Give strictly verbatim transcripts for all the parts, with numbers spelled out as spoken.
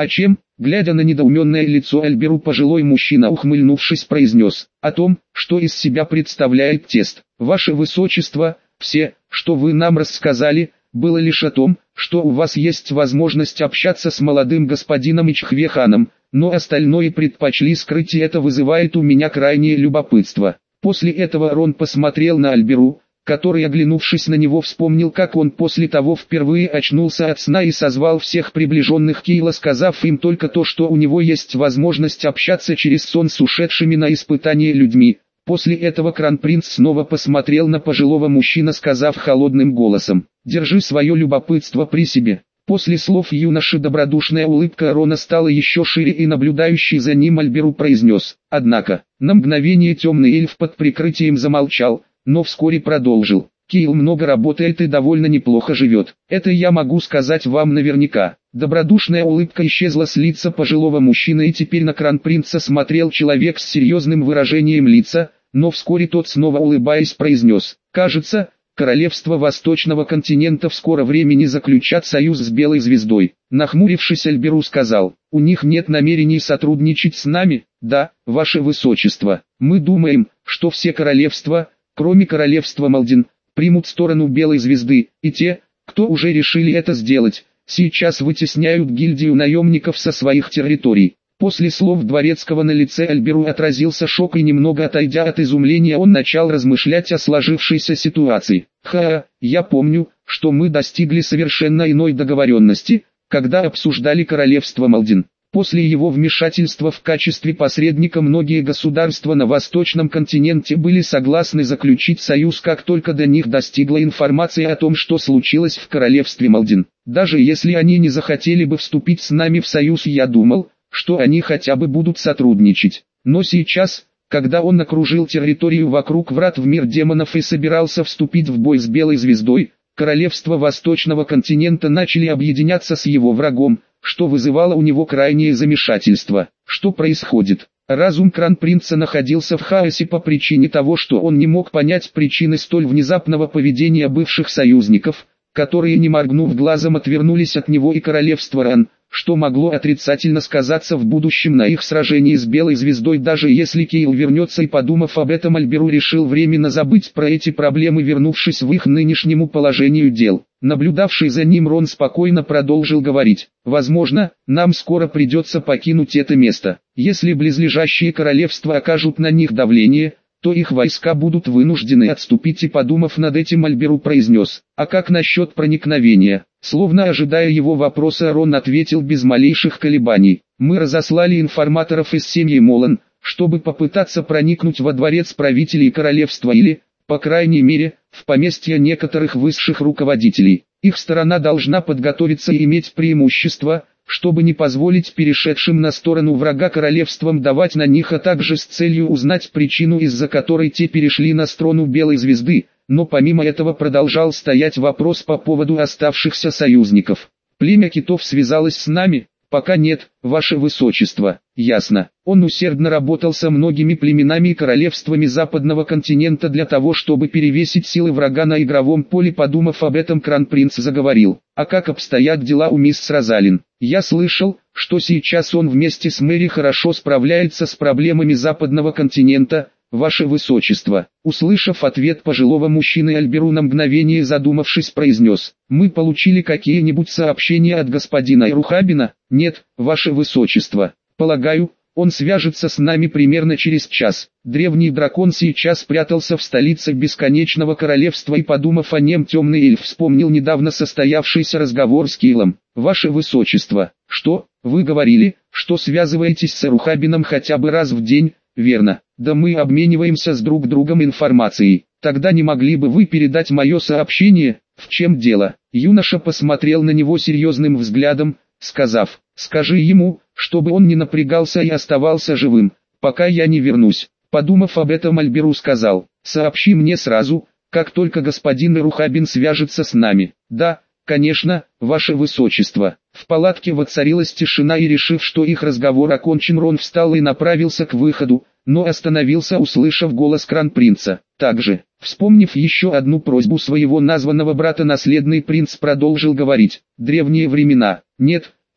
«А чем?» Глядя на недоуменное лицо Альберу, пожилой мужчина, ухмыльнувшись, произнес: «О том, что из себя представляет тест. Ваше Высочество, все, что вы нам рассказали, было лишь о том, что у вас есть возможность общаться с молодым господином Ичхве-ханом, но остальное предпочли скрыть, и это вызывает у меня крайнее любопытство». После этого Рон посмотрел на Альберу, который, оглянувшись на него, вспомнил, как он после того впервые очнулся от сна и созвал всех приближенных Кейла, сказав им только то, что у него есть возможность общаться через сон с ушедшими на испытание людьми. После этого Кронпринц снова посмотрел на пожилого мужчину, сказав холодным голосом: «Держи свое любопытство при себе». После слов юноши добродушная улыбка Рона стала еще шире, и наблюдающий за ним Альберу произнес: «Однако». На мгновение темный эльф под прикрытием замолчал, но вскоре продолжил: «Кейл много работает и довольно неплохо живет. Это я могу сказать вам наверняка». Добродушная улыбка исчезла с лица пожилого мужчины, и теперь на Кронпринца смотрел человек с серьезным выражением лица, но вскоре тот, снова улыбаясь, произнес: «Кажется, королевство Восточного континента в скором времени заключат союз с Белой Звездой». Нахмурившись, Альберу сказал: «У них нет намерений сотрудничать с нами?» «Да, Ваше Высочество, мы думаем, что все королевства, кроме королевства Малдин, примут сторону Белой Звезды, и те, кто уже решили это сделать, сейчас вытесняют гильдию наемников со своих территорий». После слов Дворецкого на лице Альберу отразился шок, и немного отойдя от изумления, он начал размышлять о сложившейся ситуации. «Ха, я помню, что мы достигли совершенно иной договоренности, когда обсуждали королевство Малдин. После его вмешательства в качестве посредника многие государства на Восточном континенте были согласны заключить союз, как только до них достигла информация о том, что случилось в королевстве Малдин. Даже если они не захотели бы вступить с нами в союз, я думал, что они хотя бы будут сотрудничать. Но сейчас, когда он окружил территорию вокруг врат в мир демонов и собирался вступить в бой с Белой Звездой, королевства Восточного континента начали объединяться с его врагом, что вызывало у него крайнее замешательство. Что происходит? Разум Кронпринца находился в хаосе по причине того, что он не мог понять причины столь внезапного поведения бывших союзников, которые, не моргнув глазом, отвернулись от него и королевства Ран, что могло отрицательно сказаться в будущем на их сражении с Белой Звездой. Даже если Кейл вернется, и подумав об этом, Альберу решил временно забыть про эти проблемы, вернувшись в их нынешнему положению дел. Наблюдавший за ним Рон спокойно продолжил говорить: «Возможно, нам скоро придется покинуть это место. Если близлежащие королевства окажут на них давление, то их войска будут вынуждены отступить». И, подумав над этим, Альберу произнес: «А как насчет проникновения?» Словно ожидая его вопроса, Рон ответил без малейших колебаний: «Мы разослали информаторов из семьи Молан, чтобы попытаться проникнуть во дворец правителей королевства или, по крайней мере, в поместья некоторых высших руководителей. Их сторона должна подготовиться и иметь преимущество, чтобы не позволить перешедшим на сторону врага королевствам давать на них, а также с целью узнать причину, из-за которой те перешли на сторону Белой Звезды». Но помимо этого продолжал стоять вопрос по поводу оставшихся союзников. «Племя китов связалось с нами?» «Пока нет, Ваше Высочество». «Ясно». Он усердно работал со многими племенами и королевствами Западного континента для того, чтобы перевесить силы врага на игровом поле. Подумав об этом, Кронпринц заговорил: «А как обстоят дела у мисс Розалин? Я слышал, что сейчас он вместе с Мэри хорошо справляется с проблемами Западного континента, Ваше Высочество». Услышав ответ пожилого мужчины, Альберу, на мгновение задумавшись, произнес: «Мы получили какие-нибудь сообщения от господина Ирухабина?» «Нет, Ваше Высочество. Полагаю, он свяжется с нами примерно через час». Древний дракон сейчас прятался в столице Бесконечного Королевства, и, подумав о нем, темный эльф вспомнил недавно состоявшийся разговор с Кейлом. «Ваше Высочество, что, вы говорили, что связываетесь с Ирухабином хотя бы раз в день?» «Верно. Да мы обмениваемся с друг другом информацией. Тогда не могли бы вы передать мое сообщение?» «В чем дело?» Юноша посмотрел на него серьезным взглядом, сказав: «Скажи ему, чтобы он не напрягался и оставался живым, пока я не вернусь». Подумав об этом, Альберу сказал: «Сообщи мне сразу, как только господин Ирухабин свяжется с нами». «Да, конечно, Ваше Высочество». В палатке воцарилась тишина, и, решив, что их разговор окончен, Рон встал и направился к выходу, но остановился, услышав голос Кронпринца. Также, вспомнив еще одну просьбу своего названного брата, наследный принц продолжил говорить: «Древние времена. Нет,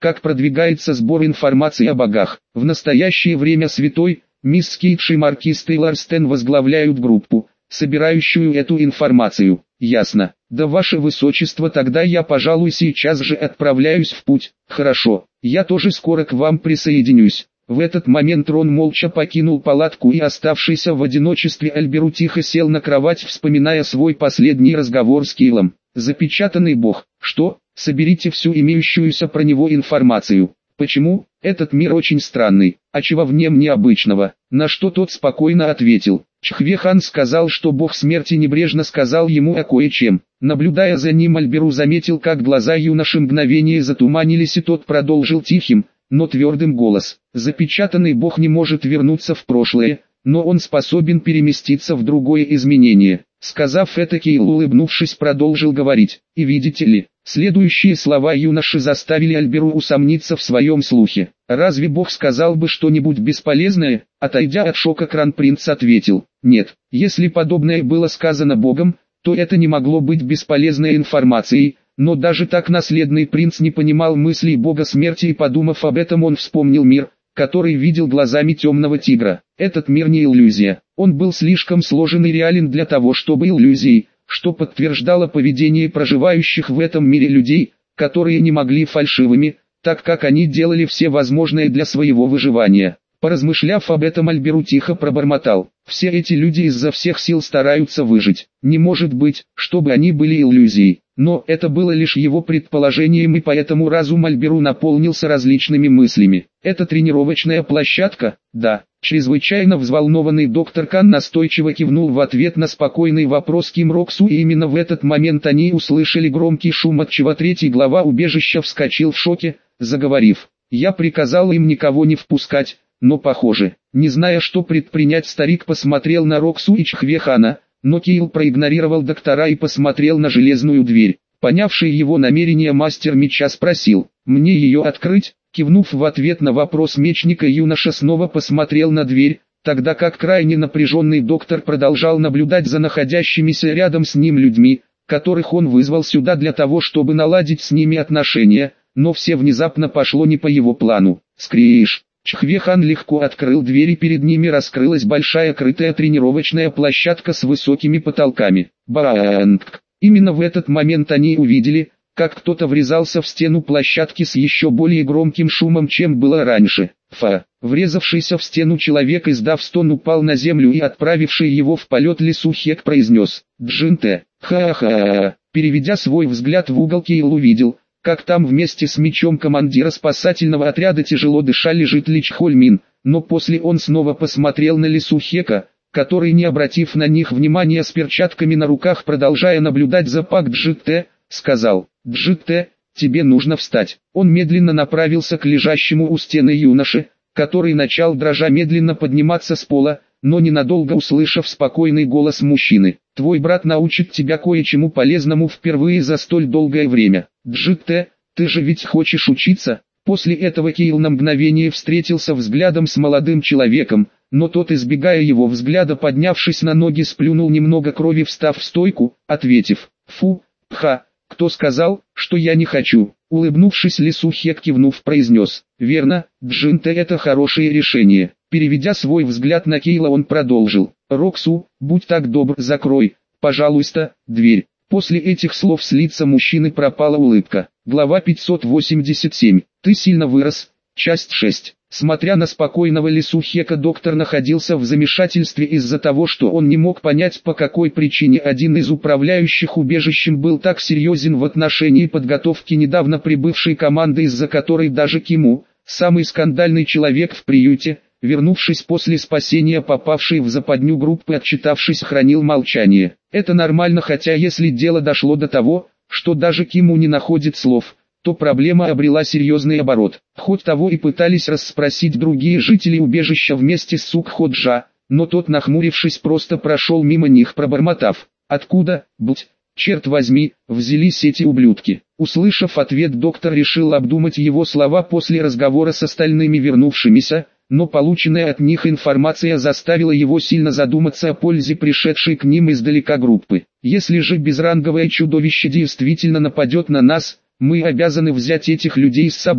как продвигается сбор информации о богах. В настоящее время святой, мисс Кейдж и маркиз Тейлорстен возглавляют группу, собирающую эту информацию. Ясно. Да, ваше высочество, тогда я, пожалуй, сейчас же отправляюсь в путь. Хорошо, я тоже скоро к вам присоединюсь. В этот момент Рон молча покинул палатку, и оставшийся в одиночестве Альберу тихо сел на кровать, вспоминая свой последний разговор с Кейлом. Запечатанный бог. Что? Соберите всю имеющуюся про него информацию. Почему? Этот мир очень странный, а чего в нем необычного? На что тот спокойно ответил. Чхве-хан сказал, что бог смерти небрежно сказал ему о кое-чем. Наблюдая за ним, Альберу заметил, как глаза юноши мгновение затуманились, и тот продолжил тихим, но твердым голос. Запечатанный бог не может вернуться в прошлое, но он способен переместиться в другое изменение. Сказав это, Кейл, улыбнувшись, продолжил говорить. И видите ли, следующие слова юноши заставили Альберу усомниться в своем слухе. Разве бог сказал бы что-нибудь бесполезное? Отойдя от шока, Кронпринц ответил. Нет, если подобное было сказано богом, то это не могло быть бесполезной информацией. Но даже так наследный принц не понимал мыслей бога смерти, и, подумав об этом, он вспомнил мир, который видел глазами темного тигра. Этот мир не иллюзия. Он был слишком сложен и реален для того, чтобы иллюзией, что подтверждало поведение проживающих в этом мире людей, которые не могли фальшивыми, так как они делали все возможное для своего выживания. Поразмышляв об этом, Альберу тихо пробормотал. Все эти люди изо всех сил стараются выжить. Не может быть, чтобы они были иллюзией. Но это было лишь его предположением, и поэтому разум Альберу наполнился различными мыслями. Это тренировочная площадка? Да. Чрезвычайно взволнованный доктор Кан настойчиво кивнул в ответ на спокойный вопрос Ким Роксу, и именно в этот момент они услышали громкий шум, отчего третий глава убежища вскочил в шоке, заговорив. Я приказал им никого не впускать, но похоже, не зная, что предпринять, старик посмотрел на Роксу и Чхве-хана, но Кейл проигнорировал доктора и посмотрел на железную дверь. Понявший его намерение, мастер меча спросил, «Мне ее открыть?» Кивнув в ответ на вопрос мечника, юноша снова посмотрел на дверь, тогда как крайне напряженный доктор продолжал наблюдать за находящимися рядом с ним людьми, которых он вызвал сюда для того, чтобы наладить с ними отношения, но все внезапно пошло не по его плану. Скриш! Чхве-хан легко открыл дверь, и перед ними раскрылась большая крытая тренировочная площадка с высокими потолками. Банг! Именно в этот момент они увидели, как кто-то врезался в стену площадки с еще более громким шумом, чем было раньше. Фа! Врезавшийся в стену человек, издав стон, упал на землю, и отправивший его в полет Ли Сухек произнес «Джин-те, ха-ха-ха». Переведя свой взгляд в угол, Кейл увидел, как там вместе с мечом командира спасательного отряда тяжело дыша лежит Ли Чхольмин, но после он снова посмотрел на Ли Сухека, который, не обратив на них внимания, с перчатками на руках, продолжая наблюдать за Пак Джит-те, сказал: «Джит-те, тебе нужно встать». Он медленно направился к лежащему у стены юноше, который начал дрожа медленно подниматься с пола, но ненадолго услышав спокойный голос мужчины: «Твой брат научит тебя кое-чему полезному впервые за столь долгое время. Джит-те, ты же ведь хочешь учиться?» После этого Кейл на мгновение встретился взглядом с молодым человеком, но тот, избегая его взгляда, поднявшись на ноги, сплюнул немного крови, встав в стойку, ответив: «Фу, пха, кто сказал, что я не хочу?» Улыбнувшись, Ли Сухек, кивнув, произнес: «Верно, Джин-те, это хорошее решение». Переведя свой взгляд на Кейла, он продолжил: «Роксу, будь так добр, закрой, пожалуйста, дверь». После этих слов с лица мужчины пропала улыбка. Глава пятьсот восемьдесят семь. Ты сильно вырос. Часть шесть. Смотря на спокойного Ли Сухека, доктор находился в замешательстве из-за того, что он не мог понять, по какой причине один из управляющих убежищем был так серьезен в отношении подготовки недавно прибывшей команды, из-за которой даже Киму, самый скандальный человек в приюте, вернувшись после спасения попавшей в западню группы, отчитавшись, хранил молчание. Это нормально, хотя если дело дошло до того, что даже Киму не находит слов, то проблема обрела серьезный оборот. Хоть того и пытались расспросить другие жители убежища вместе с Сукхо-Джа, но тот, нахмурившись, просто прошел мимо них, пробормотав: «Откуда, будь, черт возьми, взялись эти ублюдки?» Услышав ответ, доктор решил обдумать его слова после разговора с остальными вернувшимися, но полученная от них информация заставила его сильно задуматься о пользе пришедшей к ним издалека группы. «Если же безранговое чудовище действительно нападет на нас, мы обязаны взять этих людей с собой.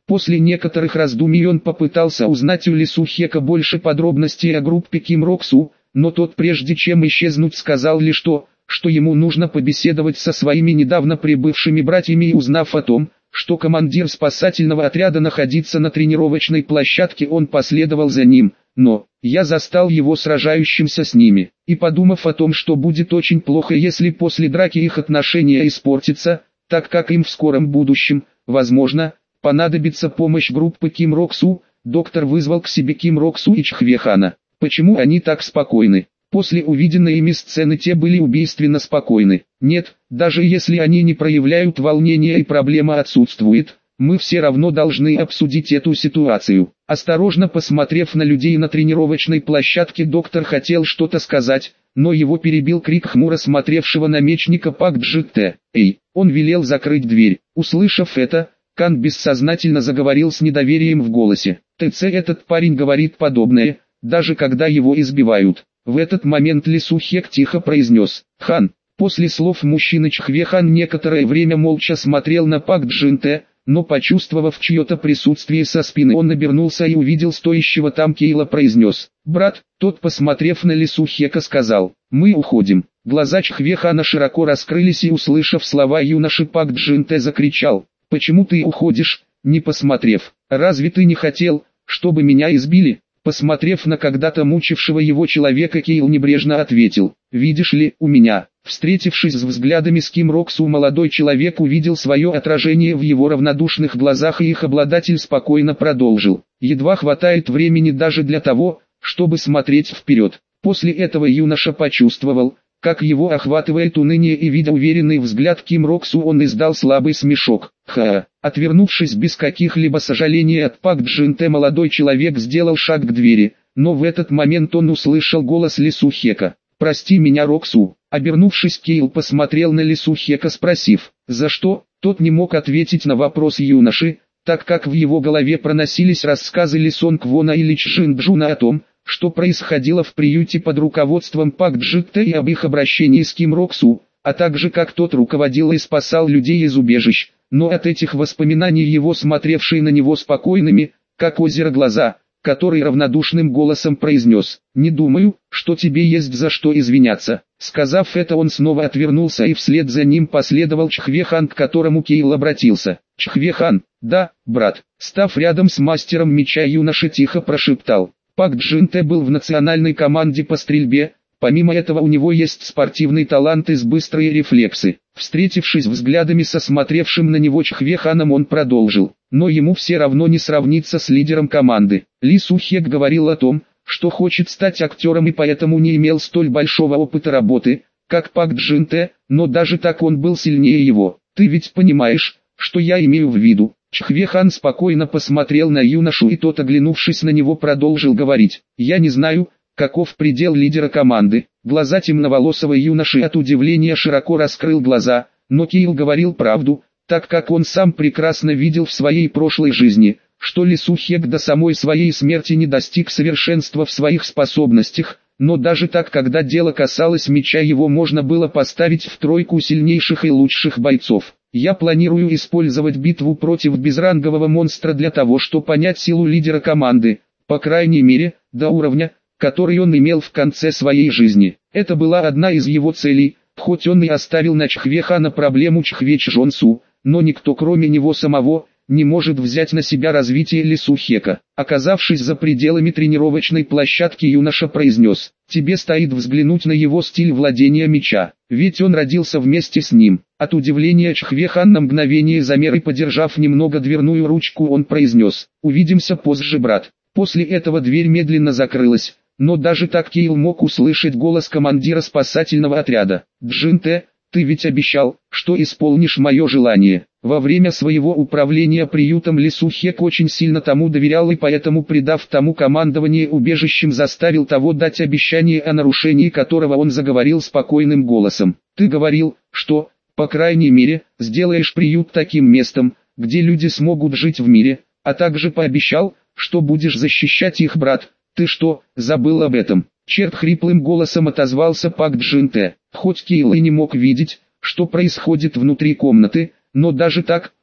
После некоторых раздумий он попытался узнать у Ли Сухека больше подробностей о группе Ким Рок Су, но тот прежде чем исчезнуть сказал лишь то, что ему нужно побеседовать со своими недавно прибывшими братьями, и узнав о том, что командир спасательного отряда находится на тренировочной площадке, он последовал за ним, но я застал его сражающимся с ними, и подумав о том, что будет очень плохо, если после драки их отношения испортятся, так как им в скором будущем, возможно, понадобится помощь группы Ким Рок Су, доктор вызвал к себе Ким Рок Су и Чхвехана. Почему они так спокойны? После увиденной ими сцены те были убийственно спокойны. Нет, даже если они не проявляют волнения и проблема отсутствует, мы все равно должны обсудить эту ситуацию. Осторожно посмотрев на людей на тренировочной площадке, доктор хотел что-то сказать, но его перебил крик хмуро смотревшего на мечника Пак Джи-Тэ. «Эй!» Он велел закрыть дверь. Услышав это, Кан бессознательно заговорил с недоверием в голосе. «ТЦ, этот парень говорит подобное, даже когда его избивают». В этот момент Ли Сухек тихо произнес: «Хан». После слов мужчины Чхвехан некоторое время молча смотрел на Пак Джин-Тэ, но почувствовав чье-то присутствие со спины, он обернулся и увидел стоящего там Кейла, произнес: «Брат». Тот, посмотрев на Ли Сухека, сказал: «Мы уходим». Глаза Чхвехана широко раскрылись, и услышав слова юноши, Пак Джин-Тэ закричал: «Почему ты уходишь, не посмотрев? Разве ты не хотел, чтобы меня избили?» Посмотрев на когда-то мучившего его человека, Кейл небрежно ответил: «Видишь ли, у меня». Встретившись с взглядами с Ким Рок Су, молодой человек увидел свое отражение в его равнодушных глазах, и их обладатель спокойно продолжил: «Едва хватает времени даже для того, чтобы смотреть вперед». После этого юноша почувствовал, как его охватывает уныние, и видя уверенный взгляд Ким Рок Су, он издал слабый смешок. Ха! Отвернувшись без каких-либо сожалений от Пак Джин-Тэ, молодой человек сделал шаг к двери, но в этот момент он услышал голос Ли Сухека: «Прости меня, Рок Су». Обернувшись, Кейл посмотрел на Ли Сухека, спросив: «За что?». Тот не мог ответить на вопрос юноши, так как в его голове проносились рассказы Ли Сонг Вона и Ли Чжин Джуна о том, что происходило в приюте под руководством Пак Джи-Тэ, и об их обращении с Ким Рок Су, а также как тот руководил и спасал людей из убежищ. Но от этих воспоминаний его смотревшие на него спокойными, как озеро, глаза, который равнодушным голосом произнес: «Не думаю, что тебе есть за что извиняться». Сказав это, он снова отвернулся, и вслед за ним последовал Чхвехан, к которому Кейл обратился. «Чхвехан». «Да, брат». Став рядом с мастером меча, юноша тихо прошептал: «Пак Джин-Тэ был в национальной команде по стрельбе, помимо этого у него есть спортивный талант и быстрые рефлексы». Встретившись взглядами со смотревшим на него Чхвеханом, он продолжил: «Но ему все равно не сравниться с лидером команды». Ли Сухек говорил о том, что хочет стать актером, и поэтому не имел столь большого опыта работы, как Пак Джин-Тэ, но даже так он был сильнее его. «Ты ведь понимаешь, что я имею в виду?» Чхвехан спокойно посмотрел на юношу, и тот, оглянувшись на него, продолжил говорить: «Я не знаю, каков предел лидера команды». Глаза темноволосого юноши от удивления широко раскрыл глаза, но Кейл говорил правду, так как он сам прекрасно видел в своей прошлой жизни, что Ли Сухек до самой своей смерти не достиг совершенства в своих способностях, но даже так, когда дело касалось меча, его можно было поставить в тройку сильнейших и лучших бойцов. «Я планирую использовать битву против безрангового монстра для того, чтобы понять силу лидера команды, по крайней мере, до уровня, который он имел в конце своей жизни». Это была одна из его целей, хоть он и оставил на Чхвехана проблему Чхве Чжонсу, но никто кроме него самого не может взять на себя развитие Ли Сухека. Оказавшись за пределами тренировочной площадки, юноша произнес: «Тебе стоит взглянуть на его стиль владения меча, ведь он родился вместе с ним». От удивления Чхвехан на мгновение замер, и, подержав немного дверную ручку, он произнес: «Увидимся позже, брат». После этого дверь медленно закрылась, но даже так Кейл мог услышать голос командира спасательного отряда: «Джин-Тэ, ты ведь обещал, что исполнишь мое желание». Во время своего управления приютом Ли Сухек очень сильно тому доверял, и поэтому, придав тому командование убежищем, заставил того дать обещание, о нарушении которого он заговорил спокойным голосом: «Ты говорил, что, по крайней мере, сделаешь приют таким местом, где люди смогут жить в мире, а также пообещал, что будешь защищать их, брат. Ты что, забыл об этом?» Черт хриплым голосом отозвался Пак Джин-Тэ. Хоть Кейл и не мог видеть, что происходит внутри комнаты, но даже так,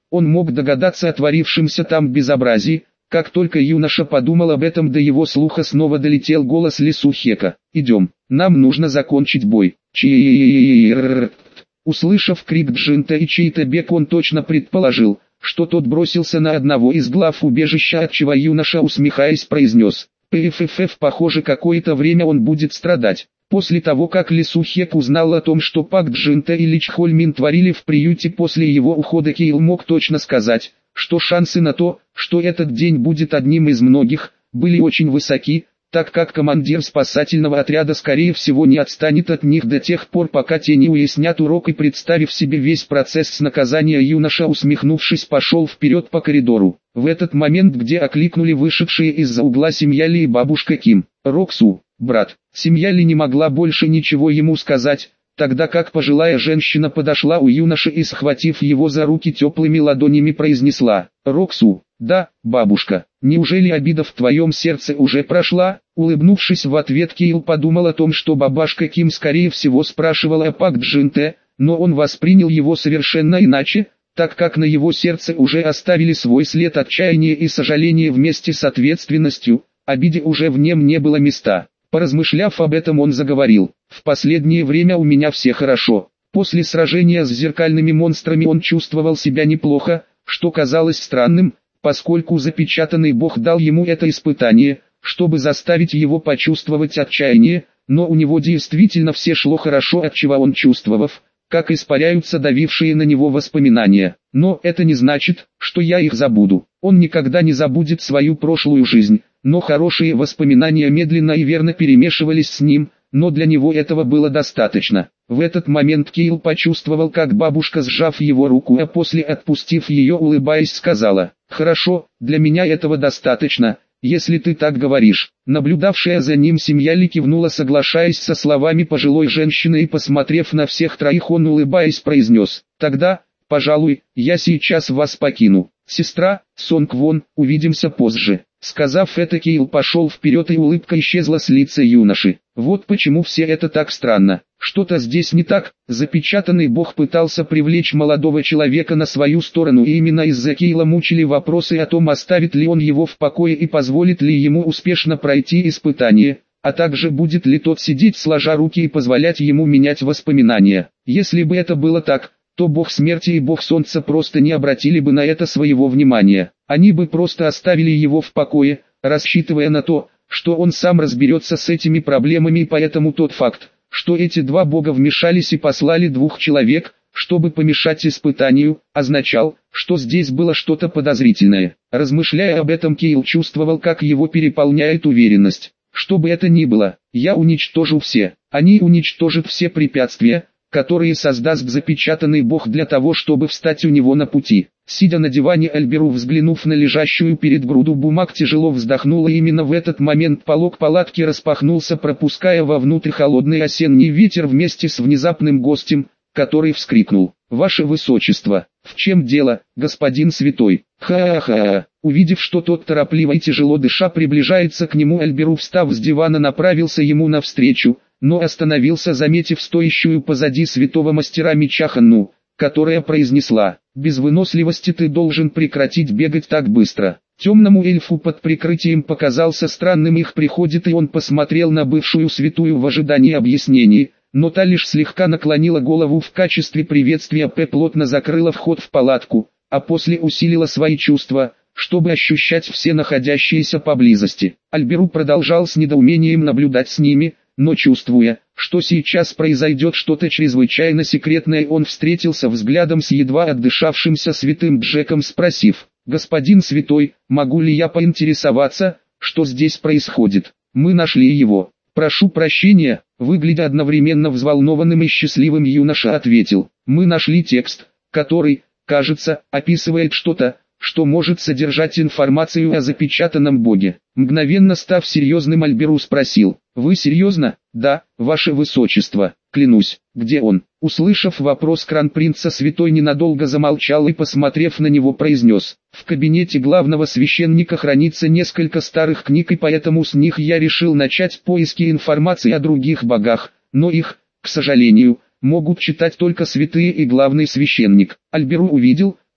Он мог догадаться о творившемся там безобразии. Как только юноша подумал об этом, до его слуха снова долетел голос Лисухека. «Идем, нам нужно закончить бой». Чи-и-и-и-и-и-р-р-р. Услышав крик Джинта и чей-то бег, он точно предположил, что тот бросился на одного из глав убежища, отчего юноша, усмехаясь, произнес: «Пффф, похоже, какое-то время он будет страдать». После того, как Лисухек узнал о том, что Пак Джинта и Лич Хольмин творили в приюте после его ухода, Кейл мог точно сказать, что шансы на то, что этот день будет одним из многих, были очень высоки, так как командир спасательного отряда скорее всего не отстанет от них до тех пор, пока те не уяснят урок. И представив себе весь процесс наказания, юноша, усмехнувшись, пошел вперед по коридору. В этот момент, где окликнули вышедшие из-за угла семья Ли и бабушка Ким. «Роксу, брат». Семья Ли не могла больше ничего ему сказать, тогда как пожилая женщина подошла у юноши и, схватив его за руки, теплыми ладонями произнесла: «Роксу». «Да, бабушка, неужели обида в твоем сердце уже прошла?» Улыбнувшись в ответ, Кейл подумал о том, что бабушка Ким скорее всего спрашивала о Пак Джинте, но он воспринял его совершенно иначе, так как на его сердце уже оставили свой след отчаяния и сожаления вместе с ответственностью. Обиде уже в нем не было места. Поразмышляв об этом, он заговорил: «В последнее время у меня все хорошо». После сражения с зеркальными монстрами он чувствовал себя неплохо, что казалось странным, поскольку запечатанный бог дал ему это испытание, чтобы заставить его почувствовать отчаяние, но у него действительно все шло хорошо, отчего он, чувствовав, как испаряются давившие на него воспоминания. Но это не значит, что я их забуду. Он никогда не забудет свою прошлую жизнь, но хорошие воспоминания медленно и верно перемешивались с ним, но для него этого было достаточно. В этот момент Кейл почувствовал, как бабушка, сжав его руку, а после отпустив ее, улыбаясь, сказала: «Хорошо, для меня этого достаточно, если ты так говоришь». Наблюдавшая за ним семья Ли кивнула, соглашаясь со словами пожилой женщины, и, посмотрев на всех троих, он, улыбаясь, произнес: «Тогда, пожалуй, я сейчас вас покину. Сестра, Сонг Вон, увидимся позже». Сказав это, Кейл пошел вперед, и улыбка исчезла с лица юноши. Вот почему все это так странно. Что-то здесь не так. Запечатанный бог пытался привлечь молодого человека на свою сторону, и именно из-за Кейла мучили вопросы о том, оставит ли он его в покое и позволит ли ему успешно пройти испытание, а также будет ли тот сидеть сложа руки и позволять ему менять воспоминания. Если бы это было так, то бог смерти и бог солнца просто не обратили бы на это своего внимания. Они бы просто оставили его в покое, рассчитывая на то, что он сам разберется с этими проблемами, и поэтому тот факт, что эти два бога вмешались и послали двух человек, чтобы помешать испытанию, означал, что здесь было что-то подозрительное. Размышляя об этом, Кейл чувствовал, как его переполняет уверенность. Что бы это ни было, я уничтожу все. Они уничтожат все препятствия, которые создаст запечатанный бог для того, чтобы встать у него на пути. Сидя на диване, Альберу, взглянув на лежащую перед груду бумаг, тяжело вздохнула. Именно в этот момент полог палатки распахнулся, пропуская вовнутрь холодный осенний ветер вместе с внезапным гостем, который вскрикнул: «Ваше Высочество, в чем дело, господин святой?» Ха-ха-ха. Увидев, что тот торопливо и тяжело дыша приближается к нему, Альберу, встав с дивана, направился ему навстречу, но остановился, заметив стоящую позади святого мастера меча Ханну, которая произнесла: «Без выносливости ты должен прекратить бегать так быстро». Темному эльфу под прикрытием показался странным их приход, и он посмотрел на бывшую святую в ожидании объяснений, но та лишь слегка наклонила голову в качестве приветствия, П плотно закрыла вход в палатку, а после усилила свои чувства, чтобы ощущать все находящиеся поблизости. Альберу продолжал с недоумением наблюдать с ними, но чувствуя, что сейчас произойдет что-то чрезвычайно секретное, он встретился взглядом с едва отдышавшимся святым Джеком, спросив: «Господин святой, могу ли я поинтересоваться, что здесь происходит?» «Мы нашли его. Прошу прощения», — выглядя одновременно взволнованным и счастливым, юноша ответил: «Мы нашли текст, который, кажется, описывает что-то, что может содержать информацию о запечатанном боге». Мгновенно став серьезным, Альберу спросил: «Вы серьезно?» «Да, ваше высочество, клянусь». «Где он?» Услышав вопрос кронпринца, святой ненадолго замолчал и, посмотрев на него, произнес: «В кабинете главного священника хранится несколько старых книг, и поэтому с них я решил начать поиски информации о других богах, но их, к сожалению, могут читать только святые и главный священник». Альберу увидел,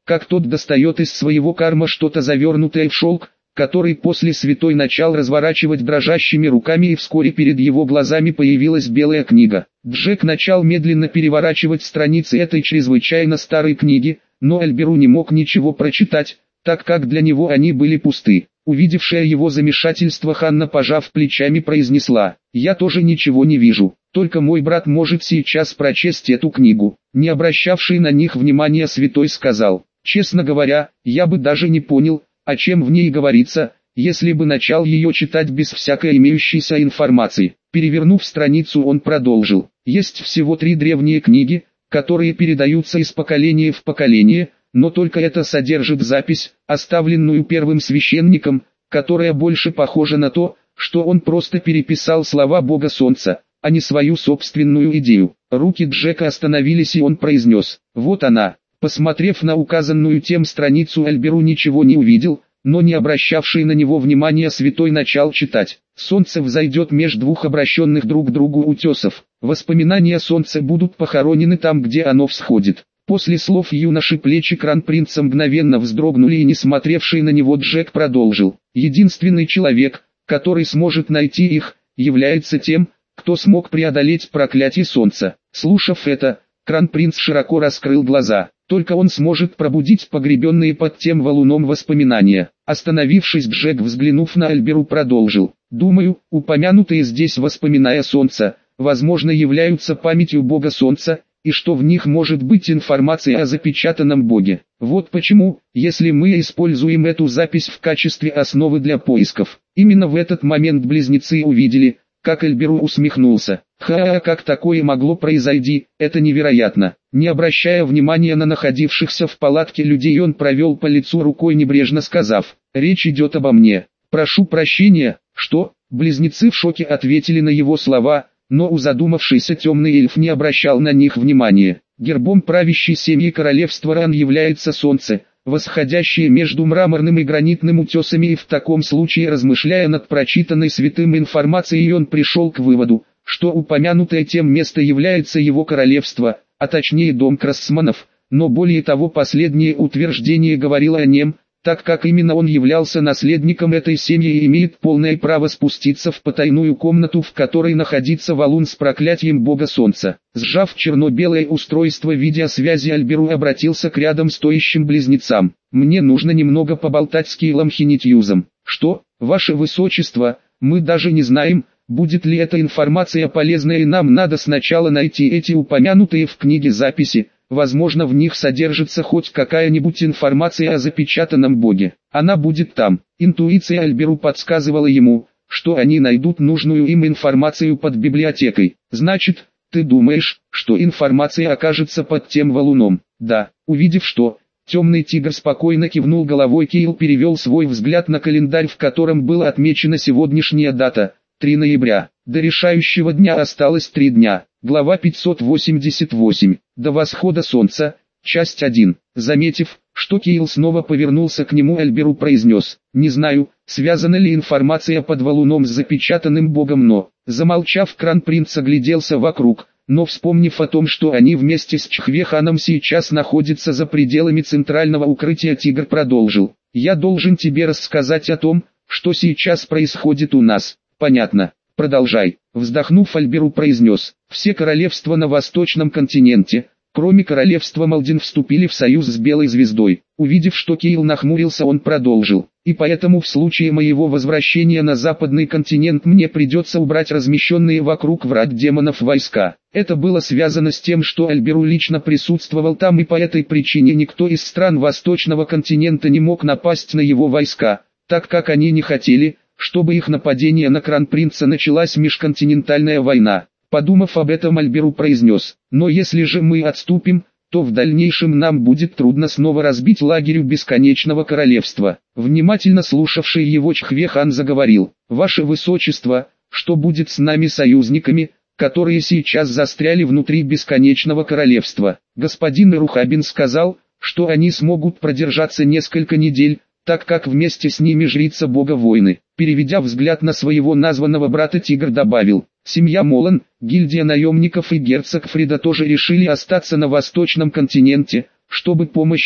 как тот достает из своего карма что-то завернутое в шелк, который после святой начал разворачивать дрожащими руками, и вскоре перед его глазами появилась белая книга. Джек начал медленно переворачивать страницы этой чрезвычайно старой книги, но Альберу не мог ничего прочитать, так как для него они были пусты. Увидевшая его замешательство Ханна, пожав плечами, произнесла: «Я тоже ничего не вижу, только мой брат может сейчас прочесть эту книгу». Не обращавший на них внимания святой сказал: «Честно говоря, я бы даже не понял, о чем в ней говорится, если бы начал ее читать без всякой имеющейся информации». Перевернув страницу, он продолжил: «Есть всего три древние книги, которые передаются из поколения в поколение, но только это содержит запись, оставленную первым священником, которая больше похожа на то, что он просто переписал слова Бога Солнца, а не свою собственную идею». Руки Джека остановились, и он произнес: «Вот она». Посмотрев на указанную тем страницу, Альберу ничего не увидел, но не обращавший на него внимания святой начал читать: «Солнце взойдет меж двух обращенных друг к другу утесов. Воспоминания солнца будут похоронены там, где оно всходит». После слов юноши плечи Кронпринца мгновенно вздрогнули, и не смотревший на него Джек продолжил: «Единственный человек, который сможет найти их, является тем, кто смог преодолеть проклятие солнца». Слушав это, Кронпринц широко раскрыл глаза. Только он сможет пробудить погребенные под тем валуном воспоминания. Остановившись, Джек, взглянув на Альберу, продолжил: «Думаю, упомянутые здесь воспоминания солнца, возможно, являются памятью Бога Солнца, и что в них может быть информация о запечатанном Боге. Вот почему, если мы используем эту запись в качестве основы для поисков». Именно в этот момент близнецы увидели, как Альберу усмехнулся. «Ха-ха, как такое могло произойти, это невероятно». Не обращая внимания на находившихся в палатке людей, он провел по лицу рукой, небрежно сказав: «Речь идет обо мне. Прошу прощения». «Что?» Близнецы в шоке ответили на его слова, но у задумавшийся темный эльф не обращал на них внимания. Гербом правящей семьи королевства Ран является солнце, восходящее между мраморным и гранитным утесами, и в таком случае, размышляя над прочитанной святым информацией, он пришел к выводу, что упомянутое тем место является его королевство, а точнее дом Крассманов, но более того, последнее утверждение говорило о нем, так как именно он являлся наследником этой семьи и имеет полное право спуститься в потайную комнату, в которой находится валун с проклятием Бога Солнца. Сжав черно-белое устройство видеосвязи, Альберу обратился к рядом стоящим близнецам: «Мне нужно немного поболтать с Кейлом Хинитьюзом». «Что, ваше высочество, мы даже не знаем, будет ли эта информация полезной, и нам надо сначала найти эти упомянутые в книге записи. Возможно, в них содержится хоть какая-нибудь информация о запечатанном Боге. Она будет там». Интуиция Альберу подсказывала ему, что они найдут нужную им информацию под библиотекой. «Значит, ты думаешь, что информация окажется под тем валуном?» «Да». Увидев, что темный тигр спокойно кивнул головой, Кейл перевел свой взгляд на календарь, в котором была отмечена сегодняшняя дата – три ноября. До решающего дня осталось три дня. Глава пятьсот восемьдесят восемь. До восхода солнца. Часть один. Заметив, что Кейл снова повернулся к нему, Альберу произнес: «Не знаю, связана ли информация под валуном с запечатанным Богом, но...» Замолчав, Кронпринц огляделся вокруг, но вспомнив о том, что они вместе с Чхвеханом сейчас находятся за пределами центрального укрытия, тигр продолжил: «Я должен тебе рассказать о том, что сейчас происходит у нас». «Понятно. Продолжай». Вздохнув, Альберу произнес: «Все королевства на восточном континенте, кроме королевства Малдин, вступили в союз с Белой Звездой». Увидев, что Кейл нахмурился, он продолжил: «И поэтому в случае моего возвращения на западный континент мне придется убрать размещенные вокруг врат демонов войска». Это было связано с тем, что Альберу лично присутствовал там, и по этой причине никто из стран восточного континента не мог напасть на его войска, так как они не хотели, чтобы их нападение на Кронпринца началась межконтинентальная война. Подумав об этом, Альберу произнес: «Но если же мы отступим, то в дальнейшем нам будет трудно снова разбить лагерь у Бесконечного Королевства». Внимательно слушавший его Чхвехан заговорил: «Ваше Высочество, что будет с нами союзниками, которые сейчас застряли внутри Бесконечного Королевства?» Господин Ирухабин сказал, что они смогут продержаться несколько недель, так как вместе с ними жрица Бога войны. Переведя взгляд на своего названного брата, тигр добавил: «Семья Молан, гильдия наемников и герцог Фрида тоже решили остаться на восточном континенте, чтобы помочь им,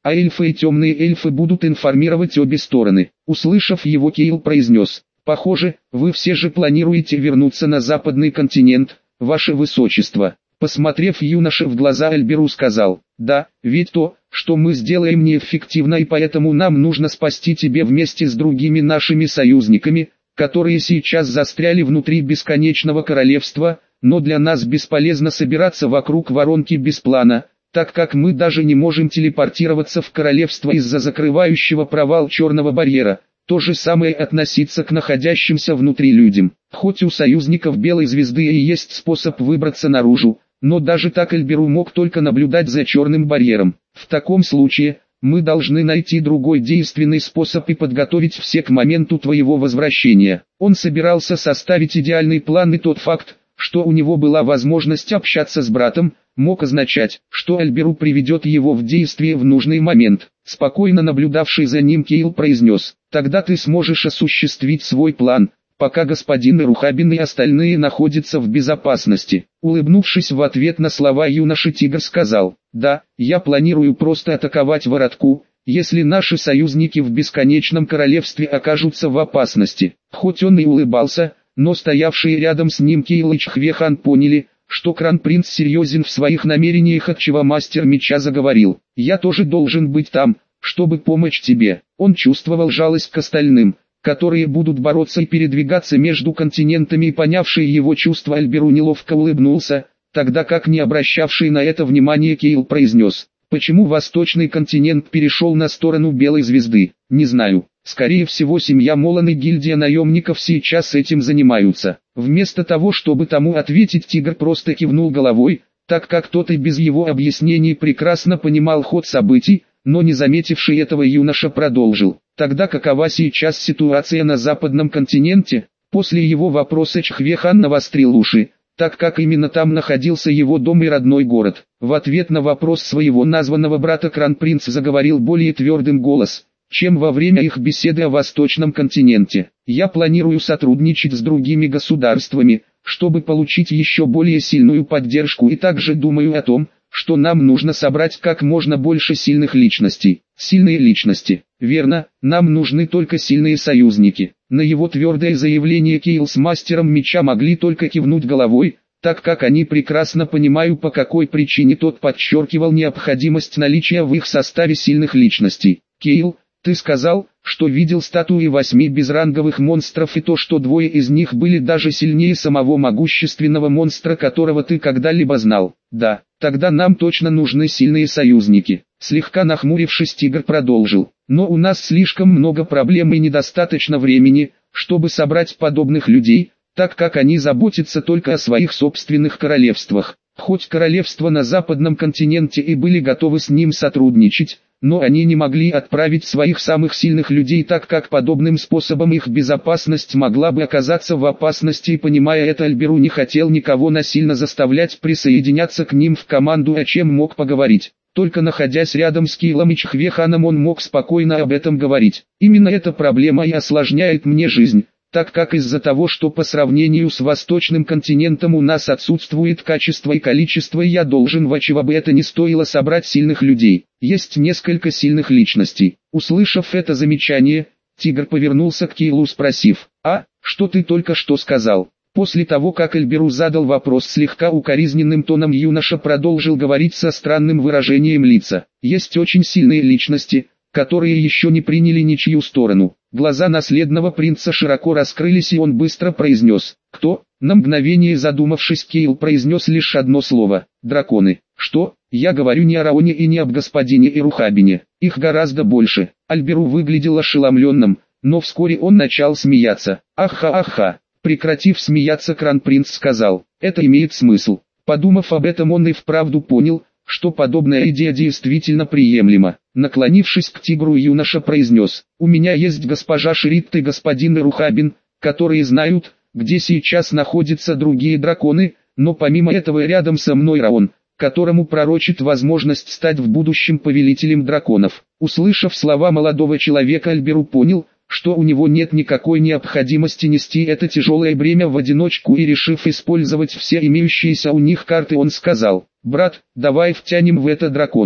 а эльфы и темные эльфы будут информировать обе стороны. Услышав его, Кейл произнес: «Похоже, вы все же планируете вернуться на западный континент, ваше высочество». Посмотрев юноше в глаза, Альберу сказал: «Да, ведь то, что мы сделаем, неэффективно, и поэтому нам нужно спасти тебя вместе с другими нашими союзниками, которые сейчас застряли внутри бесконечного королевства, но для нас бесполезно собираться вокруг воронки без плана, так как мы даже не можем телепортироваться в королевство из-за закрывающего провал черного барьера. То же самое относится к находящимся внутри людям. Хоть у союзников Белой Звезды и есть способ выбраться наружу, но даже так Альберу мог только наблюдать за черным барьером. В таком случае, мы должны найти другой действенный способ и подготовить все к моменту твоего возвращения». Он собирался составить идеальный план, и тот факт, что у него была возможность общаться с братом, мог означать, что Альберу приведет его в действие в нужный момент. Спокойно наблюдавший за ним, Кейл произнес: «Тогда ты сможешь осуществить свой план, пока господин Ирухабин и остальные находятся в безопасности». Улыбнувшись в ответ на слова юноши, Тигр сказал: «Да, я планирую просто атаковать Воротку, если наши союзники в бесконечном королевстве окажутся в опасности». Хоть он и улыбался, но стоявшие рядом с ним Кейл и Чхвехан поняли, что Кронпринц серьезен в своих намерениях, отчего мастер меча заговорил: «Я тоже должен быть там, чтобы помочь тебе». Он чувствовал жалость к остальным, которые будут бороться и передвигаться между континентами, и понявший его чувства Альберу неловко улыбнулся, тогда как не обращавший на это внимания Кейл произнес: «Почему Восточный континент перешел на сторону Белой Звезды? Не знаю. Скорее всего, семья Молан и гильдия наемников сейчас этим занимаются». Вместо того, чтобы тому ответить, Тигр просто кивнул головой, так как тот и без его объяснений прекрасно понимал ход событий, но не заметивший этого юноша продолжил: «Тогда какова сейчас ситуация на западном континенте?» После его вопроса Чхвехан навострил уши, так как именно там находился его дом и родной город. В ответ на вопрос своего названного брата Кронпринц заговорил более твердым голосом, чем во время их беседы о Восточном континенте. «Я планирую сотрудничать с другими государствами, чтобы получить еще более сильную поддержку, и также думаю о том, что нам нужно собрать как можно больше сильных личностей». Сильные личности. Верно, нам нужны только сильные союзники. На его твердое заявление Кейл с мастером меча могли только кивнуть головой, так как они прекрасно понимают, по какой причине тот подчеркивал необходимость наличия в их составе сильных личностей. «Кейл, ты сказал, что видел статуи восьми безранговых монстров и то, что двое из них были даже сильнее самого могущественного монстра, которого ты когда-либо знал». «Да, тогда нам точно нужны сильные союзники». Слегка нахмурившись, Тигр продолжил: «Но у нас слишком много проблем и недостаточно времени, чтобы собрать подобных людей, так как они заботятся только о своих собственных королевствах. Хоть королевства на западном континенте и были готовы с ним сотрудничать, но они не могли отправить своих самых сильных людей, так как подобным способом их безопасность могла бы оказаться в опасности, и понимая это, Альберу не хотел никого насильно заставлять присоединяться к ним в команду, о чем мог поговорить. Только находясь рядом с Кейлом и Чхвеханом, он мог спокойно об этом говорить. Именно эта проблема и осложняет мне жизнь, так как из-за того, что по сравнению с Восточным континентом у нас отсутствует качество и количество, и я должен, во чего бы это ни стоило, собрать сильных людей. Есть несколько сильных личностей». Услышав это замечание, Тигр повернулся к Кейлу, спросив: «А, что ты только что сказал?» После того, как Альберу задал вопрос слегка укоризненным тоном, юноша продолжил говорить со странным выражением лица: «Есть очень сильные личности, которые еще не приняли ничью сторону». Глаза наследного принца широко раскрылись, и он быстро произнес: «Кто?» На мгновение задумавшись, Кейл произнес лишь одно слово: «Драконы». «Что? Я говорю не о Раоне и не об господине Ирухабине. Их гораздо больше». Альберу выглядел ошеломленным, но вскоре он начал смеяться. «Аха-аха». Прекратив смеяться, Кронпринц сказал: «Это имеет смысл». Подумав об этом, он и вправду понял, что подобная идея действительно приемлема. Наклонившись к Тигру, юноша произнес: «У меня есть госпожа Ширитт и господин Ирухабин, которые знают, где сейчас находятся другие драконы, но помимо этого рядом со мной Раон, которому пророчит возможность стать в будущем повелителем драконов». Услышав слова молодого человека, Альберу понял, что у него нет никакой необходимости нести это тяжелое бремя в одиночку, и решив использовать все имеющиеся у них карты, он сказал: «Брат, давай втянем в это драконов».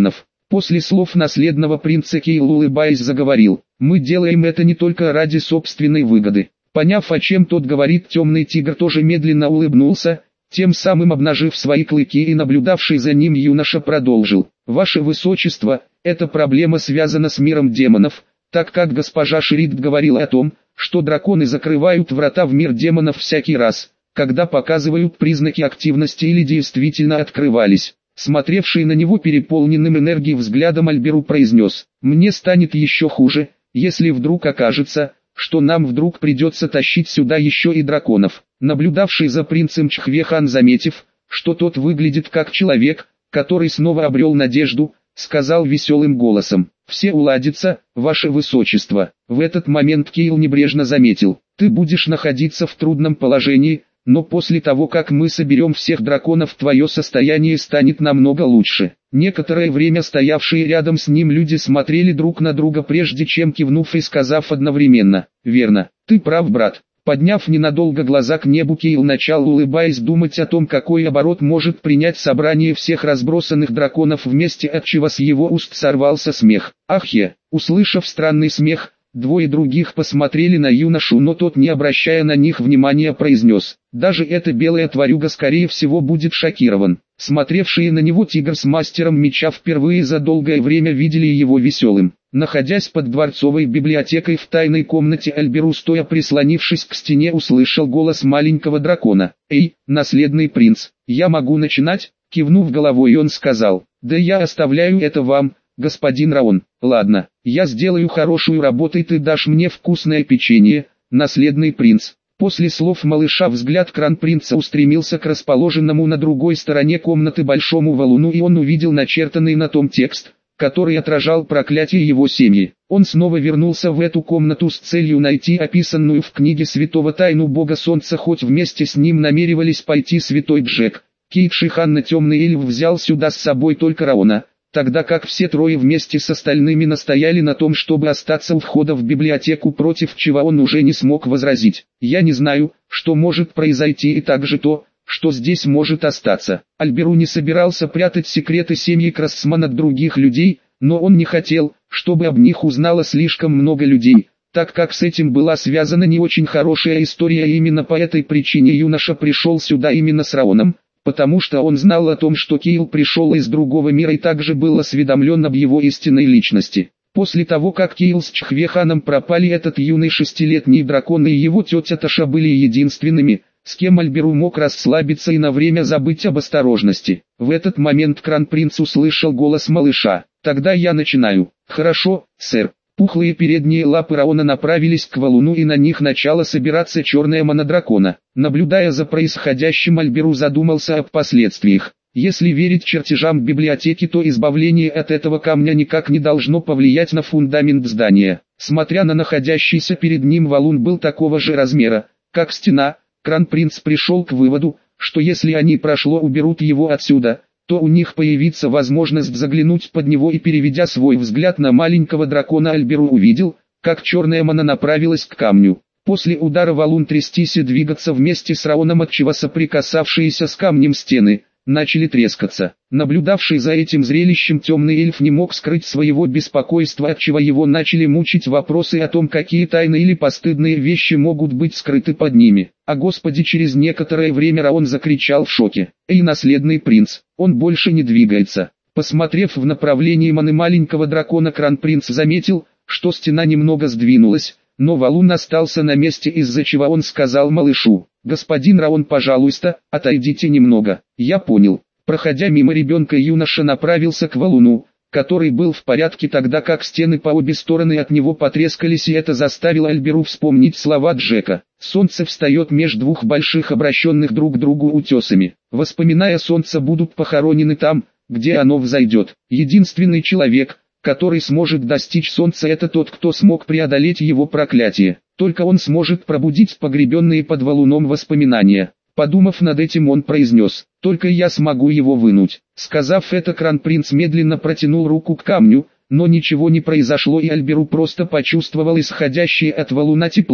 После слов наследного принца Кейл, улыбаясь, заговорил: «Мы делаем это не только ради собственной выгоды». Поняв, о чем тот говорит, темный тигр тоже медленно улыбнулся, тем самым обнажив свои клыки, и наблюдавший за ним юноша продолжил: «Ваше Высочество, эта проблема связана с миром демонов, так как госпожа Шерид говорила о том, что драконы закрывают врата в мир демонов всякий раз, когда показывают признаки активности или действительно открывались». Смотревший на него переполненным энергией взглядом Альберу произнес: «Мне станет еще хуже, если вдруг окажется, что нам вдруг придется тащить сюда еще и драконов». Наблюдавший за принцем Чхвехан, заметив, что тот выглядит как человек, который снова обрел надежду, сказал веселым голосом: «Все уладится, ваше высочество». В этот момент Кейл небрежно заметил: «Ты будешь находиться в трудном положении, но после того, как мы соберем всех драконов, твое состояние станет намного лучше». Некоторое время стоявшие рядом с ним люди смотрели друг на друга, прежде чем, кивнув и сказав одновременно: «Верно, ты прав, брат». Подняв ненадолго глаза к небу, Кейл начал, улыбаясь, думать о том, какой оборот может принять собрание всех разбросанных драконов вместе, отчего с его уст сорвался смех. «Ахе!» Услышав странный смех, двое других посмотрели на юношу, но тот, не обращая на них внимания, произнес: «Даже эта белая тварюга скорее всего будет шокирован». Смотревшие на него тигр с мастером меча впервые за долгое время видели его веселым. Находясь под дворцовой библиотекой в тайной комнате, Альберу, стоя прислонившись к стене, услышал голос маленького дракона: «Эй, наследный принц, я могу начинать?» Кивнув головой, он сказал: «Да я оставляю это вам, господин Раон». «Ладно, я сделаю хорошую работу, и ты дашь мне вкусное печенье, наследный принц». После слов малыша взгляд кронпринца устремился к расположенному на другой стороне комнаты большому валуну, и он увидел начертанный на том текст, который отражал проклятие его семьи. Он снова вернулся в эту комнату с целью найти описанную в книге святого тайну бога солнца, хоть вместе с ним намеревались пойти святой Джек. Кейт Шихан и темный эльф взял сюда с собой только Раона, тогда как все трое вместе с остальными настояли на том, чтобы остаться у входа в библиотеку, против чего он уже не смог возразить. «Я не знаю, что может произойти, и также то, что здесь может остаться». Альберу не собирался прятать секреты семьи Крассман от других людей, но он не хотел, чтобы об них узнало слишком много людей, так как с этим была связана не очень хорошая история, и именно по этой причине юноша пришел сюда именно с Раоном, потому что он знал о том, что Кейл пришел из другого мира, и также был осведомлен об его истинной личности. После того, как Кейл с Чхвеханом пропали, этот юный шестилетний дракон и его тетя Таша были единственными, с кем Альберу мог расслабиться и на время забыть об осторожности. В этот момент кронпринц услышал голос малыша: «Тогда я начинаю». «Хорошо, сэр». Пухлые передние лапы Раона направились к валуну, и на них начала собираться черная монодракона. Наблюдая за происходящим, Альберу задумался об последствиях. Если верить чертежам библиотеки, то избавление от этого камня никак не должно повлиять на фундамент здания. Смотря на находящийся перед ним валун был такого же размера, как стена, кронпринц пришел к выводу, что если они прошло уберут его отсюда, то у них появится возможность заглянуть под него, и, переведя свой взгляд на маленького дракона, Альберу увидел, как черная мана направилась к камню. После удара валун трястись и двигаться вместе с Раоном, отчего соприкасавшиеся с камнем стены начали трескаться. Наблюдавший за этим зрелищем темный эльф не мог скрыть своего беспокойства, отчего его начали мучить вопросы о том, какие тайны или постыдные вещи могут быть скрыты под ними. «О Господи!» Через некоторое время Раон закричал в шоке: «Эй, наследный принц, он больше не двигается!» Посмотрев в направлении маны маленького дракона, кронпринц заметил, что стена немного сдвинулась, но валун остался на месте, из-за чего он сказал малышу: «Господин Раон, пожалуйста, отойдите немного». «Я понял». Проходя мимо ребенка, юноша направился к валуну, который был в порядке, тогда как стены по обе стороны от него потрескались, и это заставило Альберу вспомнить слова Джека: «Солнце встает между двух больших обращенных друг к другу утесами. Воспоминания солнца будут похоронены там, где оно взойдет». Единственный человек, который сможет достичь солнца, это тот, кто смог преодолеть его проклятие. Только он сможет пробудить погребенные под валуном воспоминания. Подумав над этим, он произнес: «Только я смогу его вынуть». Сказав это, кронпринц медленно протянул руку к камню, но ничего не произошло, и Альберу просто почувствовал исходящее от валуна тепло,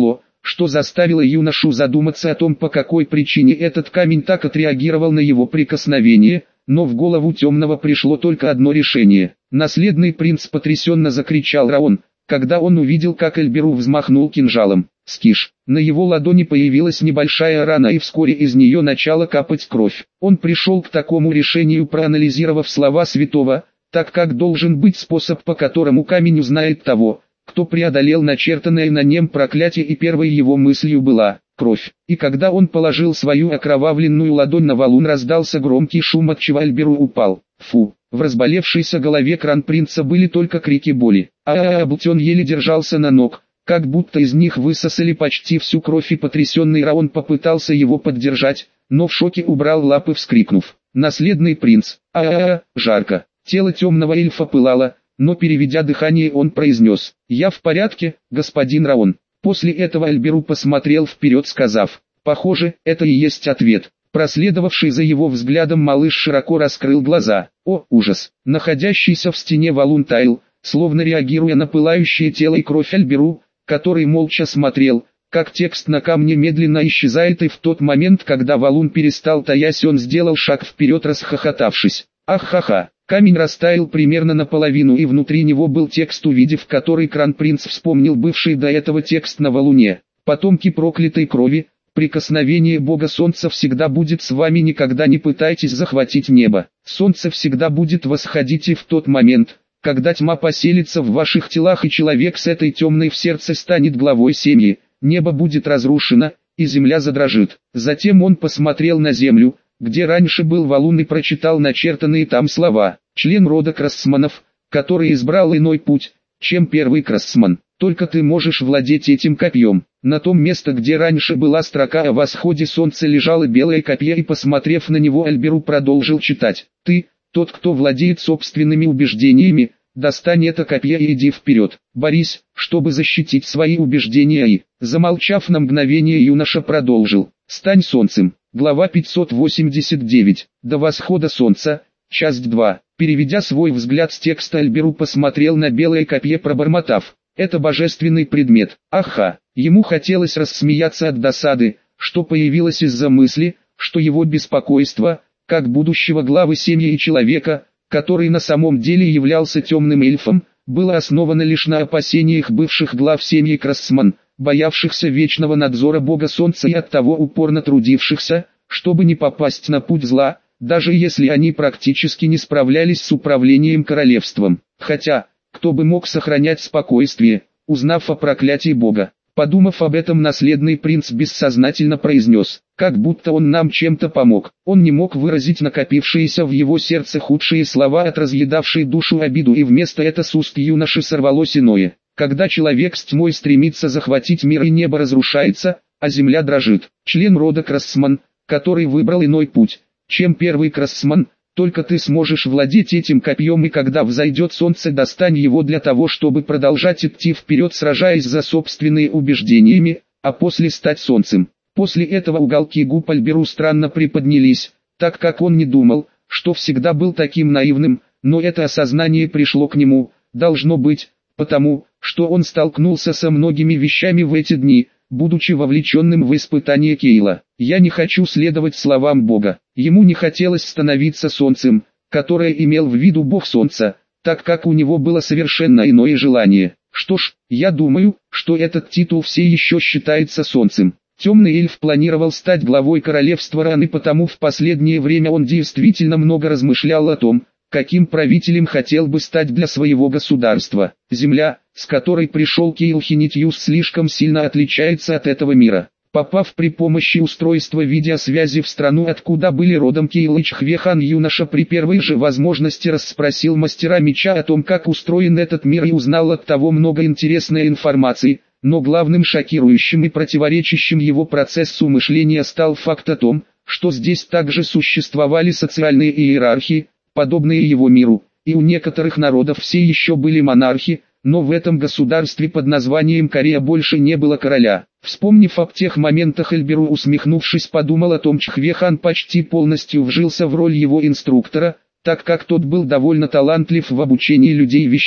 что заставило юношу задуматься о том, по какой причине этот камень так отреагировал на его прикосновение, но в голову темного пришло только одно решение. «Наследный принц!» — потрясенно закричал Раон, когда он увидел, как Эльберу взмахнул кинжалом. Скиш. На его ладони появилась небольшая рана, и вскоре из нее начала капать кровь. Он пришел к такому решению, проанализировав слова святого, так как должен быть способ, по которому камень узнает того, кто преодолел начертанное на нем проклятие, и первой его мыслью была кровь. И когда он положил свою окровавленную ладонь на валун, раздался громкий шум, отчего Эльберу упал. Фу! В разболевшейся голове кронпринца были только крики боли. А Аблтон еле держался на ног, как будто из них высосали почти всю кровь, и потрясенный Раон попытался его поддержать, но в шоке убрал лапы, вскрикнув: «Наследный принц! А-а-а!» Жарко. Тело темного эльфа пылало, но переведя дыхание, он произнес: «Я в порядке, господин Раон». После этого Эльберу посмотрел вперед, сказав: «Похоже, это и есть ответ». Проследовавший за его взглядом малыш широко раскрыл глаза. О, ужас! Находящийся в стене валун таял, словно реагируя на пылающее тело и кровь. Эльберу, который молча смотрел, как текст на камне медленно исчезает, и в тот момент, когда валун перестал таять, он сделал шаг вперед, расхохотавшись. Ах-ха-ха! Камень растаял примерно наполовину, и внутри него был текст, увидев который, кронпринц вспомнил бывший до этого текст на валуне. «Потомки проклятой крови, прикосновение Бога Солнца всегда будет с вами, никогда не пытайтесь захватить небо. Солнце всегда будет восходить, и в тот момент, когда тьма поселится в ваших телах и человек с этой темной в сердце станет главой семьи, небо будет разрушено, и земля задрожит». Затем он посмотрел на землю, где раньше был валун, и прочитал начертанные там слова: «Член рода Красманов, который избрал иной путь, чем первый Красман. Только ты можешь владеть этим копьем». На том месте, где раньше была строка о восходе солнца, лежало белое копье, и, посмотрев на него, Эльберу продолжил читать: «Ты, тот, кто владеет собственными убеждениями, достань это копье и иди вперед. Борись, чтобы защитить свои убеждения». И, замолчав на мгновение, юноша продолжил: «Стань солнцем». Глава пятьсот восемьдесят девять. До восхода солнца. Часть два. Переведя свой взгляд с текста, Эльберу посмотрел на белое копье, пробормотав: «Это божественный предмет». Аха! Ему хотелось рассмеяться от досады, что появилось из-за мысли, что его беспокойство, как будущего главы семьи и человека, который на самом деле являлся темным эльфом, было основано лишь на опасениях бывших глав семьи Красман, боявшихся вечного надзора Бога Солнца и оттого упорно трудившихся, чтобы не попасть на путь зла, даже если они практически не справлялись с управлением королевством. Хотя, кто бы мог сохранять спокойствие, узнав о проклятии Бога? Подумав об этом, наследный принц бессознательно произнес: «Как будто он нам чем-то помог». Он не мог выразить накопившиеся в его сердце худшие слова от разъедавшей душу обиду, и вместо этого с уст юноши сорвалось иное: «Когда человек с тьмой стремится захватить мир, и небо разрушается, а земля дрожит. Член рода Красман, который выбрал иной путь, чем первый Красман, только ты сможешь владеть этим копьем, и когда взойдет солнце, достань его для того, чтобы продолжать идти вперед, сражаясь за собственные убеждениями, а после стать солнцем». После этого уголки губ Эльберу странно приподнялись, так как он не думал, что всегда был таким наивным, но это осознание пришло к нему, должно быть, потому, что он столкнулся со многими вещами в эти дни, будучи вовлеченным в испытание Кейла. «Я не хочу следовать словам Бога». Ему не хотелось становиться солнцем, которое имел в виду Бог Солнца, так как у него было совершенно иное желание. Что ж, я думаю, что этот титул все еще считается солнцем. Темный эльф планировал стать главой королевства Ран, и потому в последнее время он действительно много размышлял о том, каким правителем хотел бы стать для своего государства. Земля, с которой пришел Кейл Хинитьюс, слишком сильно отличается от этого мира. Попав при помощи устройства видеосвязи в страну, откуда были родом Кейл и Чхвехан, юноша при первой же возможности расспросил мастера меча о том, как устроен этот мир, и узнал от того много интересной информации, но главным шокирующим и противоречащим его процессу мышления стал факт о том, что здесь также существовали социальные иерархии, подобные его миру, и у некоторых народов все еще были монархи, но в этом государстве под названием Корея больше не было короля. Вспомнив об тех моментах, Эльберу, усмехнувшись, подумал о том, Чхвехан почти полностью вжился в роль его инструктора, так как тот был довольно талантлив в обучении людей вещам.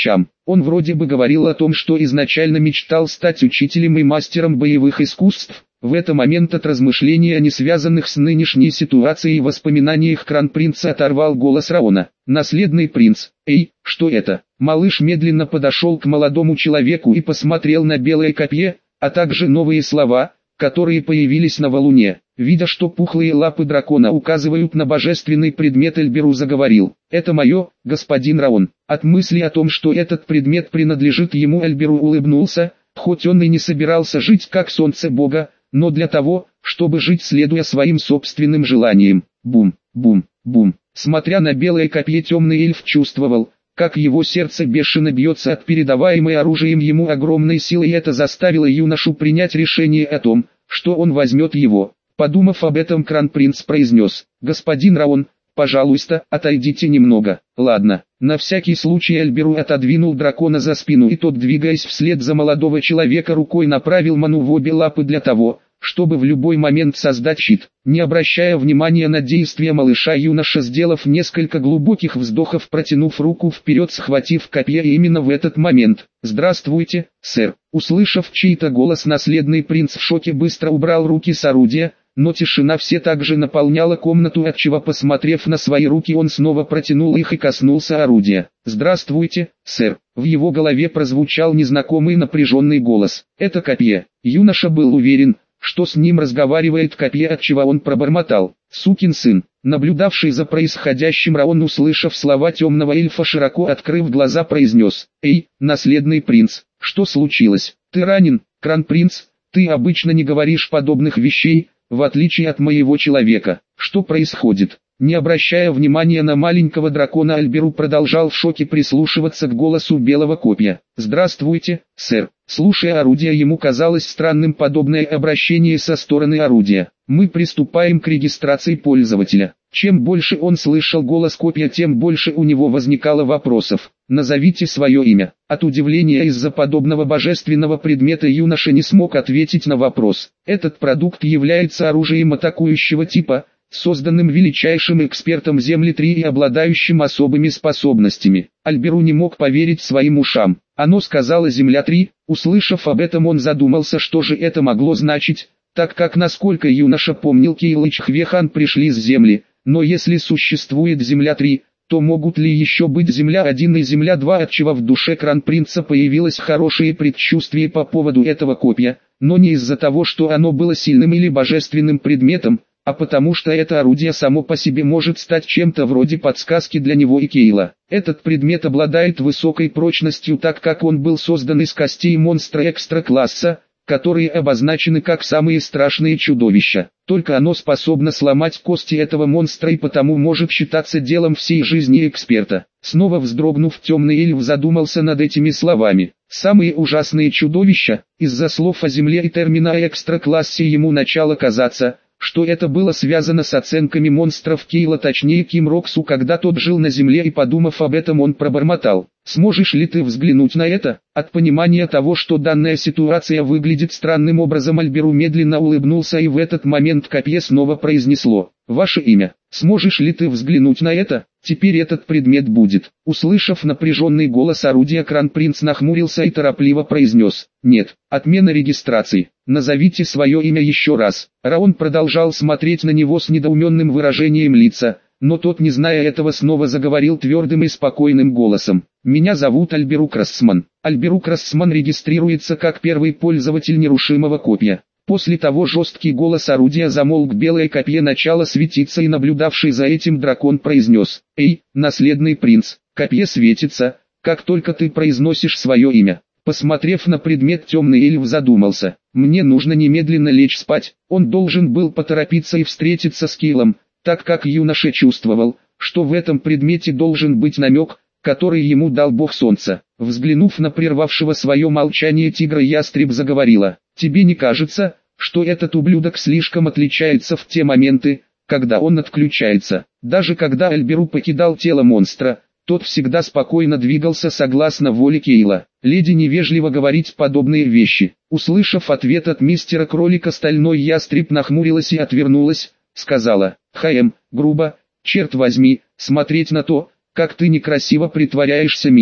Он вроде бы говорил о том, что изначально мечтал стать учителем и мастером боевых искусств. В этот момент от размышления, не связанных с нынешней ситуацией и воспоминаниях Кронпринца, оторвал голос Раона. «Наследный принц, эй, что это?» Малыш медленно подошел к молодому человеку и посмотрел на белое копье, а также новые слова, которые появились на валуне. Видя, что пухлые лапы дракона указывают на божественный предмет, Эльберу заговорил. «Это мое, господин Раон». От мысли о том, что этот предмет принадлежит ему, Эльберу улыбнулся, хоть он и не собирался жить как солнце бога, но для того, чтобы жить, следуя своим собственным желаниям. Бум, бум, бум. Смотря на белое копье, темный эльф чувствовал, как его сердце бешено бьется от передаваемой оружием ему огромной силы, и это заставило юношу принять решение о том, что он возьмет его. Подумав об этом, Кронпринц произнес: «Господин Раон, пожалуйста, отойдите немного». «Ладно». На всякий случай Эльберу отодвинул дракона за спину, и тот, двигаясь вслед за молодого человека, рукой направил ману в обе лапы для того, чтобы в любой момент создать щит. Не обращая внимания на действия малыша, юноша, сделав несколько глубоких вздохов, протянув руку вперед, схватив копье, и именно в этот момент: «Здравствуйте, сэр». Услышав чей-то голос, наследный принц в шоке быстро убрал руки с орудия, но тишина все так же наполняла комнату, отчего, посмотрев на свои руки, он снова протянул их и коснулся орудия. «Здравствуйте, сэр». В его голове прозвучал незнакомый напряженный голос. «Это копье». Юноша был уверен, что с ним разговаривает копье, отчего он пробормотал: «Сукин сын». Наблюдавший за происходящим Раон, услышав слова темного эльфа, широко открыв глаза, произнес: «Эй, наследный принц, что случилось? Ты ранен?» «Кронпринц, ты обычно не говоришь подобных вещей, в отличие от моего человека. Что происходит?» Не обращая внимания на маленького дракона, Эльберу продолжал в шоке прислушиваться к голосу белого копья. «Здравствуйте, сэр». Слушая орудие, ему казалось странным подобное обращение со стороны орудия. «Мы приступаем к регистрации пользователя». Чем больше он слышал голос копья, тем больше у него возникало вопросов. «Назовите свое имя». От удивления из-за подобного божественного предмета юноша не смог ответить на вопрос. Этот продукт является оружием атакующего типа, созданным величайшим экспертом Земли три и обладающим особыми способностями. Эльберу не мог поверить своим ушам. Оно сказала Земля три. Услышав об этом, он задумался, что же это могло значить, так как, насколько юноша помнил, Кейл и Чхвехан пришли с Земли. Но если существует Земля три, то могут ли еще быть Земля один и Земля два, отчего в душе Кронпринца появилось хорошее предчувствие по поводу этого копья, но не из-за того, что оно было сильным или божественным предметом, а потому что это орудие само по себе может стать чем-то вроде подсказки для него и Кейла. Этот предмет обладает высокой прочностью, так как он был создан из костей монстра экстра-класса, которые обозначены как самые страшные чудовища. Только оно способно сломать кости этого монстра и потому может считаться делом всей жизни эксперта. Снова вздрогнув, темный эльф задумался над этими словами. Самые ужасные чудовища. Из-за слов о Земле и термина о экстра-классе ему начало казаться, что это было связано с оценками монстров Кейла, точнее Ким Роксу, когда тот жил на Земле, и, подумав об этом, он пробормотал: «Сможешь ли ты взглянуть на это?» От понимания того, что данная ситуация выглядит странным образом, Эльберу медленно улыбнулся, и в этот момент копье снова произнесло: «Ваше имя. Сможешь ли ты взглянуть на это? Теперь этот предмет будет». Услышав напряженный голос орудия, Кронпринц нахмурился и торопливо произнес: «Нет, отмена регистрации. Назовите свое имя еще раз». Раон продолжал смотреть на него с недоуменным выражением лица, но тот, не зная этого, снова заговорил твердым и спокойным голосом: «Меня зовут Эльберу Крассман». Эльберу Крассман регистрируется как первый пользователь нерушимого копья. После того жесткий голос орудия замолк, белое копье начало светиться, и наблюдавший за этим дракон произнес: «Эй, наследный принц, копье светится, как только ты произносишь свое имя». Посмотрев на предмет, темный эльф задумался. «Мне нужно немедленно лечь спать». Он должен был поторопиться и встретиться с Кейлом, так как юноша чувствовал, что в этом предмете должен быть намек, который ему дал бог солнца. Взглянув на прервавшего свое молчание тигра, ястреб заговорила: «Тебе не кажется, что этот ублюдок слишком отличается в те моменты, когда он отключается?» Даже когда Эльберу покидал тело монстра, тот всегда спокойно двигался согласно воле Кейла. Леди невежливо говорить подобные вещи. Услышав ответ от мистера Кролика, стальной ястреб нахмурилась и отвернулась, сказала: «Хаем, грубо, черт возьми, смотреть на то, как ты некрасиво притворяешься милым».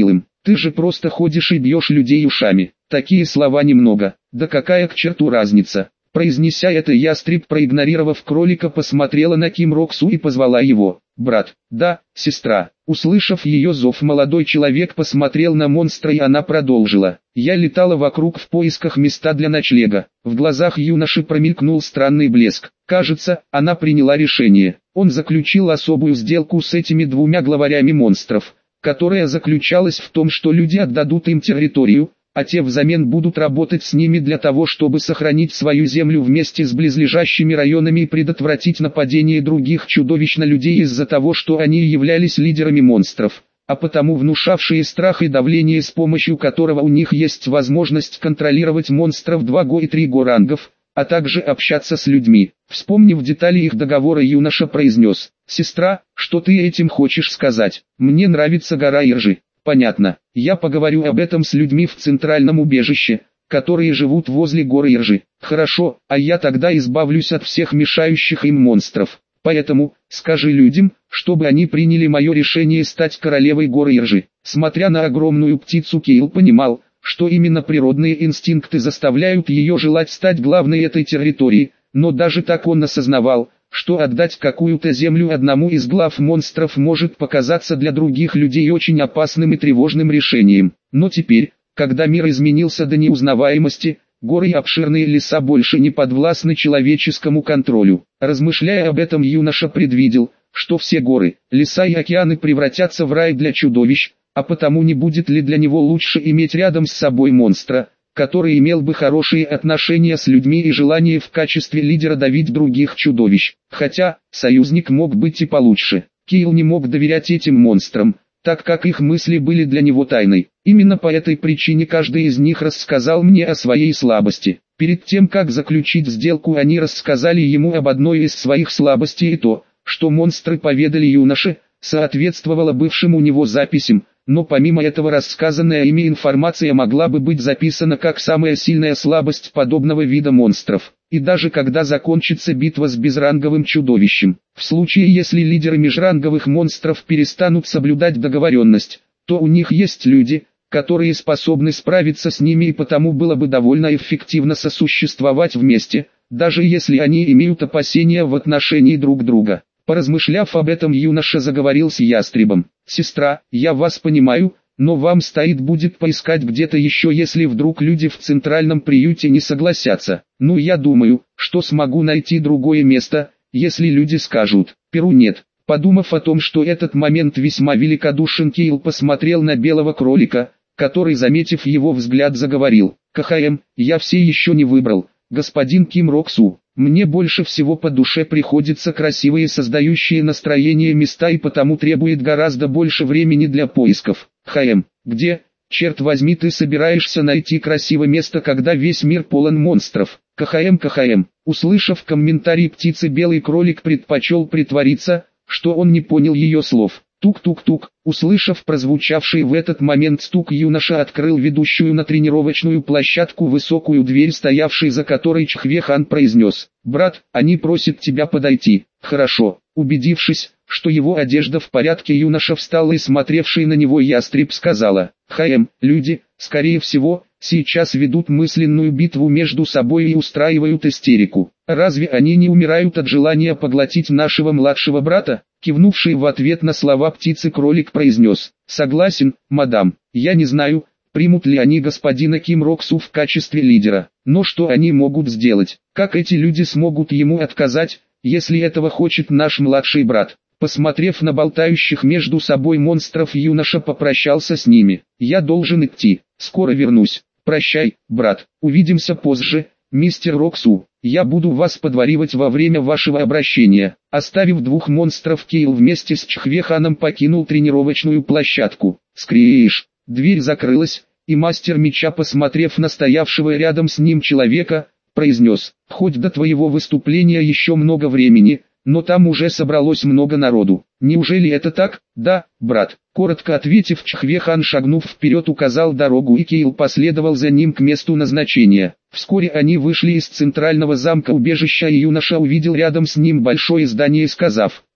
Ты же просто ходишь и бьешь людей ушами. Такие слова немного. Да какая к черту разница? Произнеся это, ястреб, проигнорировав кролика, посмотрела на Ким Роксу и позвала его. «Брат». «Да, сестра». Услышав ее зов, молодой человек посмотрел на монстра, и она продолжила. «Я летала вокруг в поисках места для ночлега». В глазах юноши промелькнул странный блеск. Кажется, она приняла решение. Он заключил особую сделку с этими двумя главарями монстров, которая заключалась в том, что люди отдадут им территорию, а те взамен будут работать с ними для того, чтобы сохранить свою землю вместе с близлежащими районами и предотвратить нападение других чудовищ на людей из-за того, что они являлись лидерами монстров, а потому внушавшие страх и давление, с помощью которого у них есть возможность контролировать монстров два го и три го рангов, а также общаться с людьми. Вспомнив детали их договора, юноша произнес: «Сестра, что ты этим хочешь сказать? Мне нравится гора Иржи». «Понятно. Я поговорю об этом с людьми в центральном убежище, которые живут возле горы Иржи». «Хорошо, а я тогда избавлюсь от всех мешающих им монстров. Поэтому, скажи людям, чтобы они приняли мое решение стать королевой горы Иржи». Смотря на огромную птицу, Кейл понимал, что именно природные инстинкты заставляют ее желать стать главной этой территории, но даже так он осознавал, что отдать какую-то землю одному из глав монстров может показаться для других людей очень опасным и тревожным решением. Но теперь, когда мир изменился до неузнаваемости, горы и обширные леса больше не подвластны человеческому контролю. Размышляя об этом, юноша предвидел, что все горы, леса и океаны превратятся в рай для чудовищ, а потому не будет ли для него лучше иметь рядом с собой монстра, который имел бы хорошие отношения с людьми и желание в качестве лидера давить других чудовищ. Хотя, союзник мог быть и получше. Кейл не мог доверять этим монстрам, так как их мысли были для него тайной. Именно по этой причине каждый из них рассказал мне о своей слабости. Перед тем, как заключить сделку, они рассказали ему об одной из своих слабостей, и то, что монстры поведали юноше, соответствовало бывшим у него записям. Но помимо этого, рассказанная ими информация могла бы быть записана как самая сильная слабость подобного вида монстров. И даже когда закончится битва с безранговым чудовищем, в случае если лидеры межранговых монстров перестанут соблюдать договоренность, то у них есть люди, которые способны справиться с ними, и потому было бы довольно эффективно сосуществовать вместе, даже если они имеют опасения в отношении друг друга. Поразмышляв об этом, юноша заговорил с ястребом. «Сестра, я вас понимаю, но вам стоит будет поискать где-то еще, если вдруг люди в центральном приюте не согласятся. Ну, я думаю, что смогу найти другое место, если люди скажут. Перу нет». Подумав о том, что этот момент весьма великодушен, Кейл посмотрел на белого кролика, который, заметив его взгляд, заговорил. «КХМ, я все еще не выбрал, господин Ким Роксу. Мне больше всего по душе приходится красивые, создающие настроение места, и потому требует гораздо больше времени для поисков. ХМ, где, черт возьми, ты собираешься найти красивое место, когда весь мир полон монстров? КХМ, КХМ». Услышав комментарий птицы, белый кролик предпочел притвориться, что он не понял ее слов. Тук-тук-тук. Услышав прозвучавший в этот момент стук, юноша открыл ведущую на тренировочную площадку высокую дверь, стоявшей за которой Чхве-хан произнес: «Брат, они просят тебя подойти». «Хорошо». Убедившись, что его одежда в порядке, юноша встал, и смотревший на него ястреб сказала: «ХМ, люди, скорее всего, сейчас ведут мысленную битву между собой и устраивают истерику. Разве они не умирают от желания поглотить нашего младшего брата?» Кивнувший в ответ на слова птицы, кролик произнес: «Согласен, мадам. Я не знаю, примут ли они господина Ким Роксу в качестве лидера. Но что они могут сделать? Как эти люди смогут ему отказать, если этого хочет наш младший брат?» Посмотрев на болтающих между собой монстров, юноша попрощался с ними. «Я должен идти. Скоро вернусь. Прощай, брат. Увидимся позже, мистер Роксу. Я буду вас подваривать во время вашего обращения». Оставив двух монстров, Кейл вместе с Чхве-ханом покинул тренировочную площадку. Скриш. Дверь закрылась, и мастер меча, посмотрев на стоявшего рядом с ним человека, произнес: «Хоть до твоего выступления еще много времени, но там уже собралось много народу. Неужели это так?» «Да, брат». Коротко ответив, Чхве-хан, шагнув вперед, указал дорогу, и Кейл последовал за ним к месту назначения. Вскоре они вышли из центрального замка убежища, и юноша увидел рядом с ним большое здание, сказав: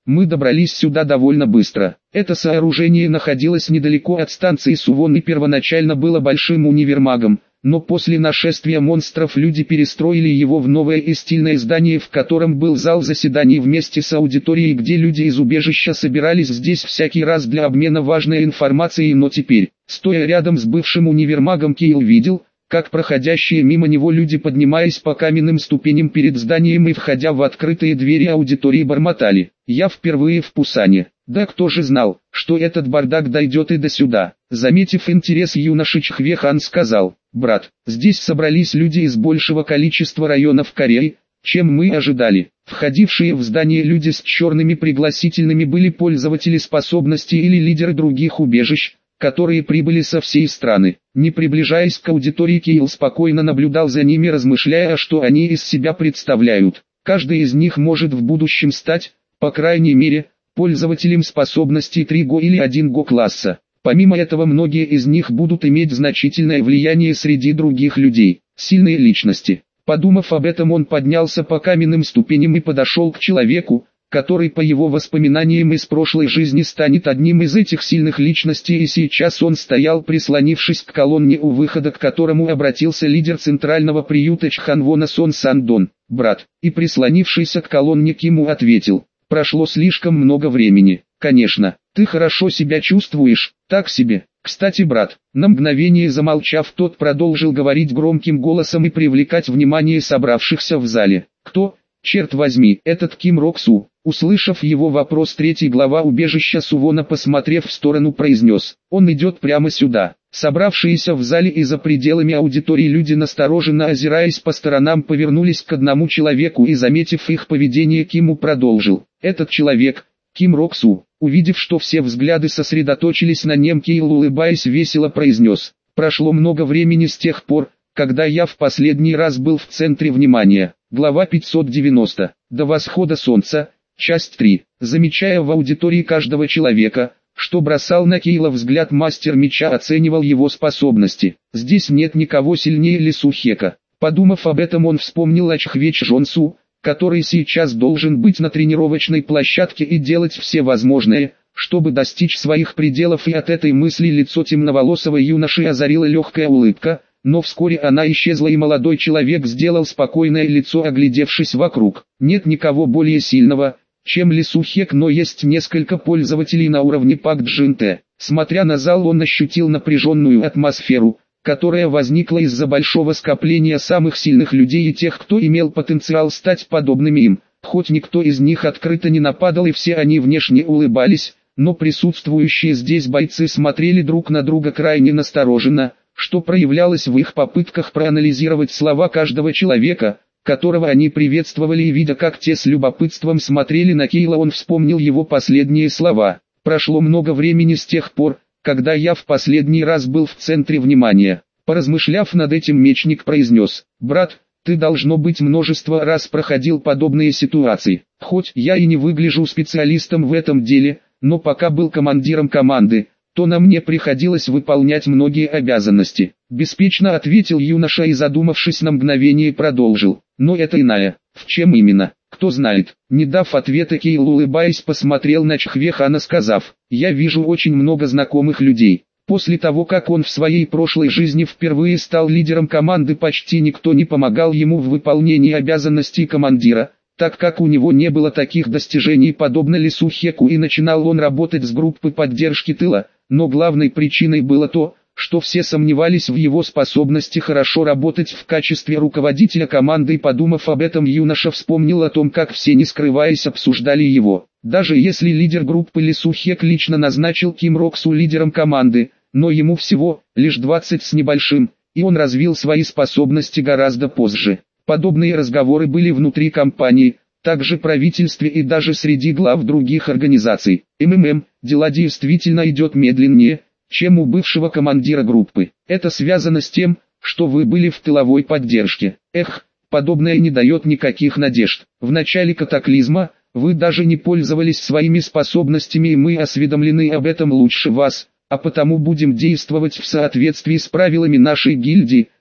Мы добрались сюда довольно быстро. Это сооружение находилось недалеко от станции Сувон и первоначально было большим универмагом, но после нашествия монстров люди перестроили его в новое и стильное здание, в котором был зал заседаний вместе с аудиторией, где люди из убежища собирались здесь всякий раз для обмена важной информацией. Но теперь, стоя рядом с бывшим универмагом, Кейл видел, как проходящие мимо него люди, поднимаясь по каменным ступеням перед зданием и входя в открытые двери аудитории, бормотали: «Я впервые в Пусане». Да кто же знал, что этот бардак дойдет и до сюда. Заметив интерес юноши, Чхве-хан сказал: «Брат, здесь собрались люди из большего количества районов Кореи, чем мы ожидали». Входившие в здание люди с черными пригласительными были пользователи способностей или лидеры других убежищ, которые прибыли со всей страны. Не приближаясь к аудитории, Кейл спокойно наблюдал за ними, размышляя, что они из себя представляют. Каждый из них может в будущем стать, по крайней мере, пользователем способностей три го или один го класса. Помимо этого, многие из них будут иметь значительное влияние среди других людей, сильные личности. Подумав об этом, он поднялся по каменным ступеням и подошел к человеку, который по его воспоминаниям из прошлой жизни станет одним из этих сильных личностей, и сейчас он стоял, прислонившись к колонне, у выхода к которому обратился лидер центрального приюта Чханвона Сон Сандон: «Брат», и прислонившийся к колонне Киму ответил: «Прошло слишком много времени». «Конечно, ты хорошо себя чувствуешь?» «Так себе. Кстати, брат». На мгновение замолчав, тот продолжил говорить громким голосом и привлекать внимание собравшихся в зале. «Кто, черт возьми, этот Ким Рок-су?» Услышав его вопрос, третий глава убежища Сувона, посмотрев в сторону, произнес: «Он идет прямо сюда». Собравшиеся в зале и за пределами аудитории люди, настороженно озираясь по сторонам, повернулись к одному человеку и, заметив их поведение, Киму продолжил: «Этот человек, Ким Рок-су». Увидев, что все взгляды сосредоточились на нем, Кейл, улыбаясь, весело произнес: «Прошло много времени с тех пор, когда я в последний раз был в центре внимания». Глава пятьсот девяносто. До восхода солнца. Часть три. Замечая в аудитории каждого человека, что бросал на Кейла взгляд, мастер меча оценивал его способности. Здесь нет никого сильнее Ли Сухека. Подумав об этом, он вспомнил о Чхве Чжонсу, который сейчас должен быть на тренировочной площадке и делать все возможное, чтобы достичь своих пределов, и от этой мысли лицо темноволосого юноши озарила легкая улыбка, но вскоре она исчезла, и молодой человек сделал спокойное лицо, оглядевшись вокруг. Нет никого более сильного, чем Ли Сухек, но есть несколько пользователей на уровне Пак Джин-Тэ. Смотря на зал, он ощутил напряженную атмосферу, которая возникла из-за большого скопления самых сильных людей и тех, кто имел потенциал стать подобными им. Хоть никто из них открыто не нападал и все они внешне улыбались, но присутствующие здесь бойцы смотрели друг на друга крайне настороженно, что проявлялось в их попытках проанализировать слова каждого человека, которого они приветствовали, и видя, как те с любопытством смотрели на Кейла, он вспомнил его последние слова: «Прошло много времени с тех пор, когда я в последний раз был в центре внимания». Поразмышляв над этим, мечник произнес: «Брат, ты, должно быть, множество раз проходил подобные ситуации. Хоть я и не выгляжу специалистом в этом деле, но пока был командиром команды, то на мне приходилось выполнять многие обязанности». Беспечно ответил юноша и, задумавшись на мгновение, продолжил: «Но это иная». «В чем именно? Кто знает?» Не дав ответа, Кейл, улыбаясь, посмотрел на Чхве-хана, сказав: «Я вижу очень много знакомых людей». После того, как он в своей прошлой жизни впервые стал лидером команды, почти никто не помогал ему в выполнении обязанностей командира, так как у него не было таких достижений, подобно Ли Сухеку, и начинал он работать с группой поддержки тыла, но главной причиной было то, что все сомневались в его способности хорошо работать в качестве руководителя команды, и, подумав об этом, юноша вспомнил о том, как все, не скрываясь, обсуждали его. Даже если лидер группы Ли Сухек лично назначил Ким Рок-су лидером команды, но ему всего лишь двадцать с небольшим, и он развил свои способности гораздо позже. Подобные разговоры были внутри компании, также правительстве и даже среди глав других организаций. МММ, дела действительно идет медленнее, чем у бывшего командира группы. Это связано с тем, что вы были в тыловой поддержке. Эх, подобное не дает никаких надежд. В начале катаклизма вы даже не пользовались своими способностями, и мы осведомлены об этом лучше вас, а потому будем действовать в соответствии с правилами нашей гильдии,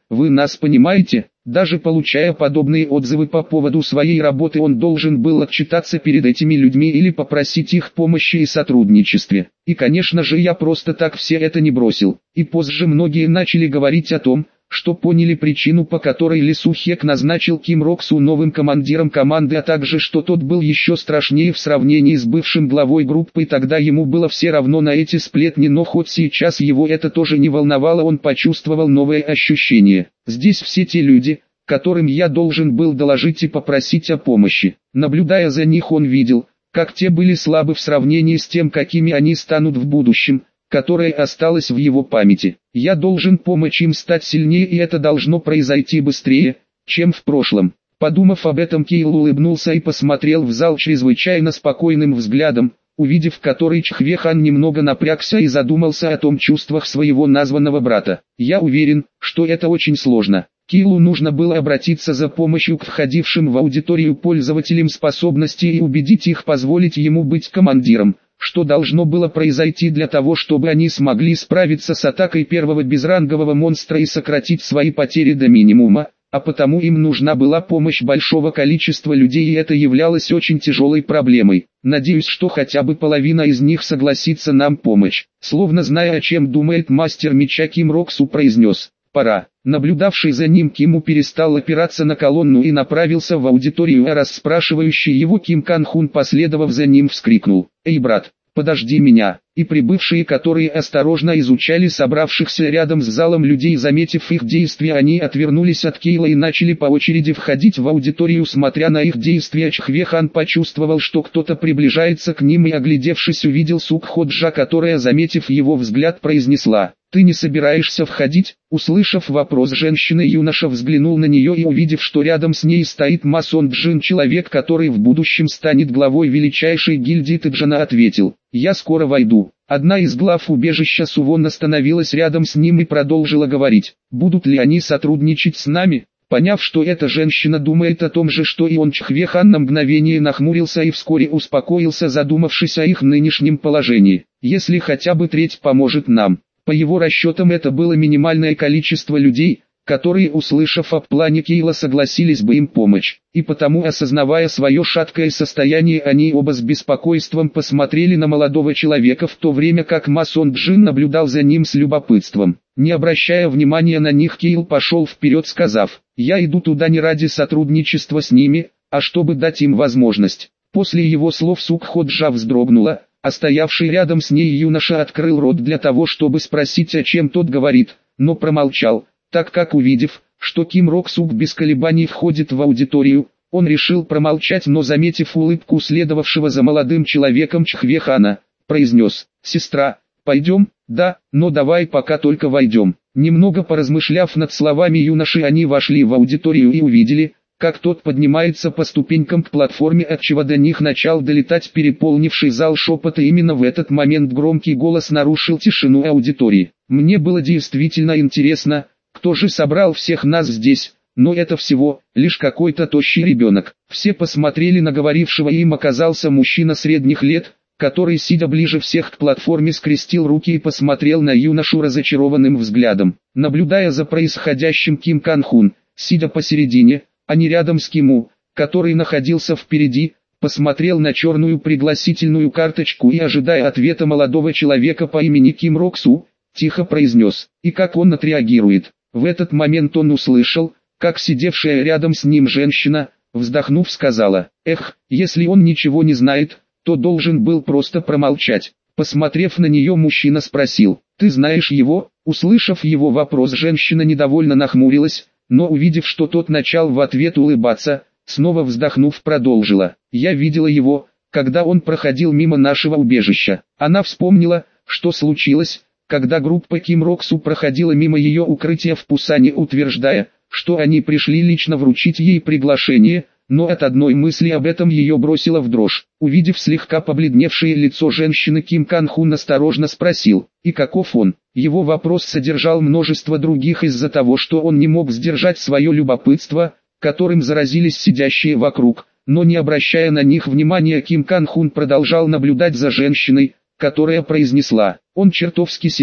вы нас понимаете? Даже получая подобные отзывы по поводу своей работы, он должен был отчитаться перед этими людьми или попросить их помощи и сотрудничестве. И конечно же я просто так все это не бросил. И позже многие начали говорить о том, что поняли причину, по которой Ли Су-хек назначил Ким Рок-су новым командиром команды, а также что тот был еще страшнее в сравнении с бывшим главой группы, и тогда ему было все равно на эти сплетни, но хоть сейчас его это тоже не волновало, он почувствовал новое ощущение. Здесь все те люди, которым я должен был доложить и попросить о помощи. Наблюдая за них, он видел, как те были слабы в сравнении с тем, какими они станут в будущем, которое осталось в его памяти. Я должен помочь им стать сильнее, и это должно произойти быстрее, чем в прошлом. Подумав об этом, Кейл улыбнулся и посмотрел в зал чрезвычайно спокойным взглядом, увидев который Чхве Хан немного напрягся и задумался о том чувствах своего названного брата. Я уверен, что это очень сложно. Килу нужно было обратиться за помощью к входившим в аудиторию пользователям способностей и убедить их позволить ему быть командиром. Что должно было произойти для того, чтобы они смогли справиться с атакой первого безрангового монстра и сократить свои потери до минимума, а потому им нужна была помощь большого количества людей, и это являлось очень тяжелой проблемой. Надеюсь, что хотя бы половина из них согласится нам помочь. Словно зная, о чем думает мастер меча, Ким Рок-су произнес: «Пора». Наблюдавший за ним Киму перестал опираться на колонну и направился в аудиторию, а расспрашивающий его Ким Кан-хун, последовав за ним, вскрикнул: «Эй, брат, подожди меня!» И прибывшие, которые осторожно изучали собравшихся рядом с залом людей, заметив их действия, они отвернулись от Кейла и начали по очереди входить в аудиторию. Смотря на их действия, Чхве Хан почувствовал, что кто-то приближается к ним, и, оглядевшись, увидел Сук Ходжа, которая, заметив его взгляд, произнесла: «Ты не собираешься входить?» Услышав вопрос женщины, юноша взглянул на нее и, увидев, что рядом с ней стоит Ма Сон Джин, человек, который в будущем станет главой величайшей гильдии Тэджана, ответил: «Я скоро войду». Одна из глав убежища Сувон остановилась рядом с ним и продолжила говорить: «Будут ли они сотрудничать с нами?» Поняв, что эта женщина думает о том же, что и он, Чхве Хан на мгновение нахмурился и вскоре успокоился, задумавшись о их нынешнем положении. «Если хотя бы треть поможет нам». По его расчетам, это было минимальное количество людей, которые, услышав о плане Кейла, согласились бы им помочь. И потому, осознавая свое шаткое состояние, они оба с беспокойством посмотрели на молодого человека, в то время как Ма Сон Джин наблюдал за ним с любопытством. Не обращая внимания на них, Кейл пошел вперед, сказав: «Я иду туда не ради сотрудничества с ними, а чтобы дать им возможность». После его слов Сук Ходжа вздрогнула, а стоявший рядом с ней юноша открыл рот для того, чтобы спросить, о чем тот говорит, но промолчал, так как, увидев, что Ким Рок-сук без колебаний входит в аудиторию, он решил промолчать, но, заметив улыбку следовавшего за молодым человеком Чхве Хана, произнес: «Сестра, пойдем?» «Да, но давай пока только войдем». Немного поразмышляв над словами юноши, они вошли в аудиторию и увидели, как тот поднимается по ступенькам к платформе, отчего до них начал долетать переполнивший зал шепот, и именно в этот момент громкий голос нарушил тишину аудитории. «Мне было действительно интересно, кто же собрал всех нас здесь, но это всего лишь какой-то тощий ребенок». Все посмотрели на говорившего, и им оказался мужчина средних лет, который, сидя ближе всех к платформе, скрестил руки и посмотрел на юношу разочарованным взглядом. Наблюдая за происходящим, Ким Кан-хун, сидя посередине, а не рядом с Киму, который находился впереди, посмотрел на черную пригласительную карточку и, ожидая ответа молодого человека по имени Ким Рок-су, тихо произнес: «И как он отреагирует?» В этот момент он услышал, как сидевшая рядом с ним женщина, вздохнув, сказала: «Эх, если он ничего не знает, то должен был просто промолчать». Посмотрев на нее, мужчина спросил: «Ты знаешь его?» Услышав его вопрос, женщина недовольно нахмурилась, но, увидев, что тот начал в ответ улыбаться, снова вздохнув, продолжила: «Я видела его, когда он проходил мимо нашего убежища». Она вспомнила, что случилось, когда группа Ким Рок-су проходила мимо ее укрытия в Пусане, утверждая, что они пришли лично вручить ей приглашение, но от одной мысли об этом ее бросило в дрожь. Увидев слегка побледневшее лицо женщины, Ким Кан-хун осторожно спросил: «И каков он?» Его вопрос содержал множество других из-за того, что он не мог сдержать свое любопытство, которым заразились сидящие вокруг, но не обращая на них внимания, Ким Кан-хун продолжал наблюдать за женщиной, которая произнесла: «Он чертовски силен».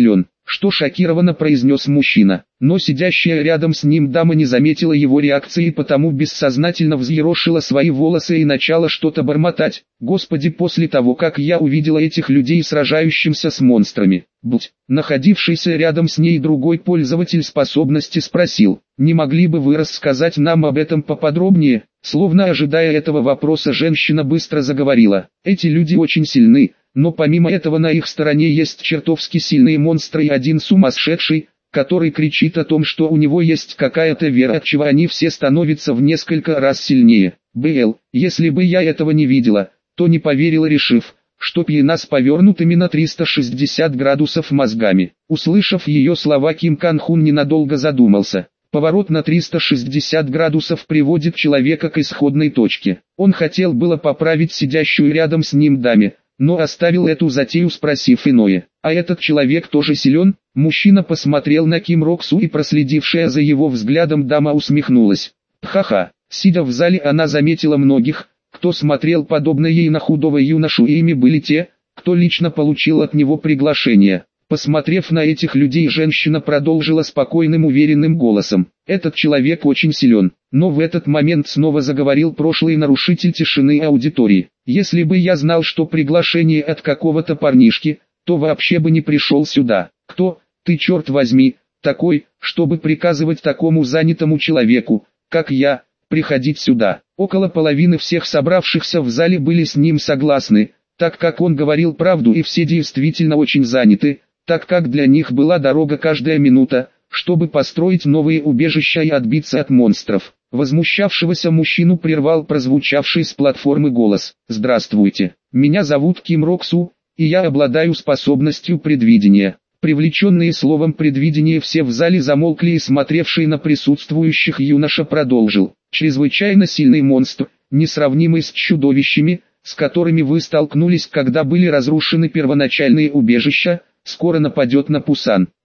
что шокированно произнес мужчина. Но сидящая рядом с ним дама не заметила его реакции и потому бессознательно взъерошила свои волосы и начала что-то бормотать. Господи, после того как я увидела этих людей сражающимся с монстрами. Будь, находившийся рядом с ней другой пользователь способности спросил, не могли бы вы рассказать нам об этом поподробнее? Словно ожидая этого вопроса, женщина быстро заговорила. Эти люди очень сильны, но помимо этого на их стороне есть чертовски сильные монстры и один сумасшедший, который кричит о том, что у него есть какая-то вера, от чего они все становятся в несколько раз сильнее. БЛ, если бы я этого не видела, то не поверила, решив, что пьяна с повернутыми на триста шестьдесят градусов мозгами. Услышав ее слова, Ким Кан Хун ненадолго задумался. Поворот на триста шестьдесят градусов приводит человека к исходной точке. Он хотел было поправить сидящую рядом с ним даме, но оставил эту затею, спросив иное. А этот человек тоже силен? Мужчина посмотрел на Ким Роксу, и проследившая за его взглядом дама усмехнулась. Ха-ха, сидя в зале, она заметила многих, кто смотрел подобно ей на худого юношу, и ими были те, кто лично получил от него приглашение. Посмотрев на этих людей, женщина продолжила спокойным уверенным голосом. Этот человек очень силен. Но в этот момент снова заговорил прошлый нарушитель тишины аудитории. Если бы я знал, что приглашение от какого-то парнишки, то вообще бы не пришел сюда. Кто, ты черт возьми, такой, чтобы приказывать такому занятому человеку, как я, приходить сюда? Около половины всех собравшихся в зале были с ним согласны, так как он говорил правду и все действительно очень заняты, так как для них была дорога каждая минута, чтобы построить новые убежища и отбиться от монстров. Возмущавшегося мужчину прервал прозвучавший с платформы голос. «Здравствуйте, меня зовут Ким Роксу, и я обладаю способностью предвидения». Привлеченные словом «предвидение» все в зале замолкли, и смотревший на присутствующих юноша продолжил. «Чрезвычайно сильный монстр, несравнимый с чудовищами, с которыми вы столкнулись, когда были разрушены первоначальные убежища, скоро нападет на Пусан.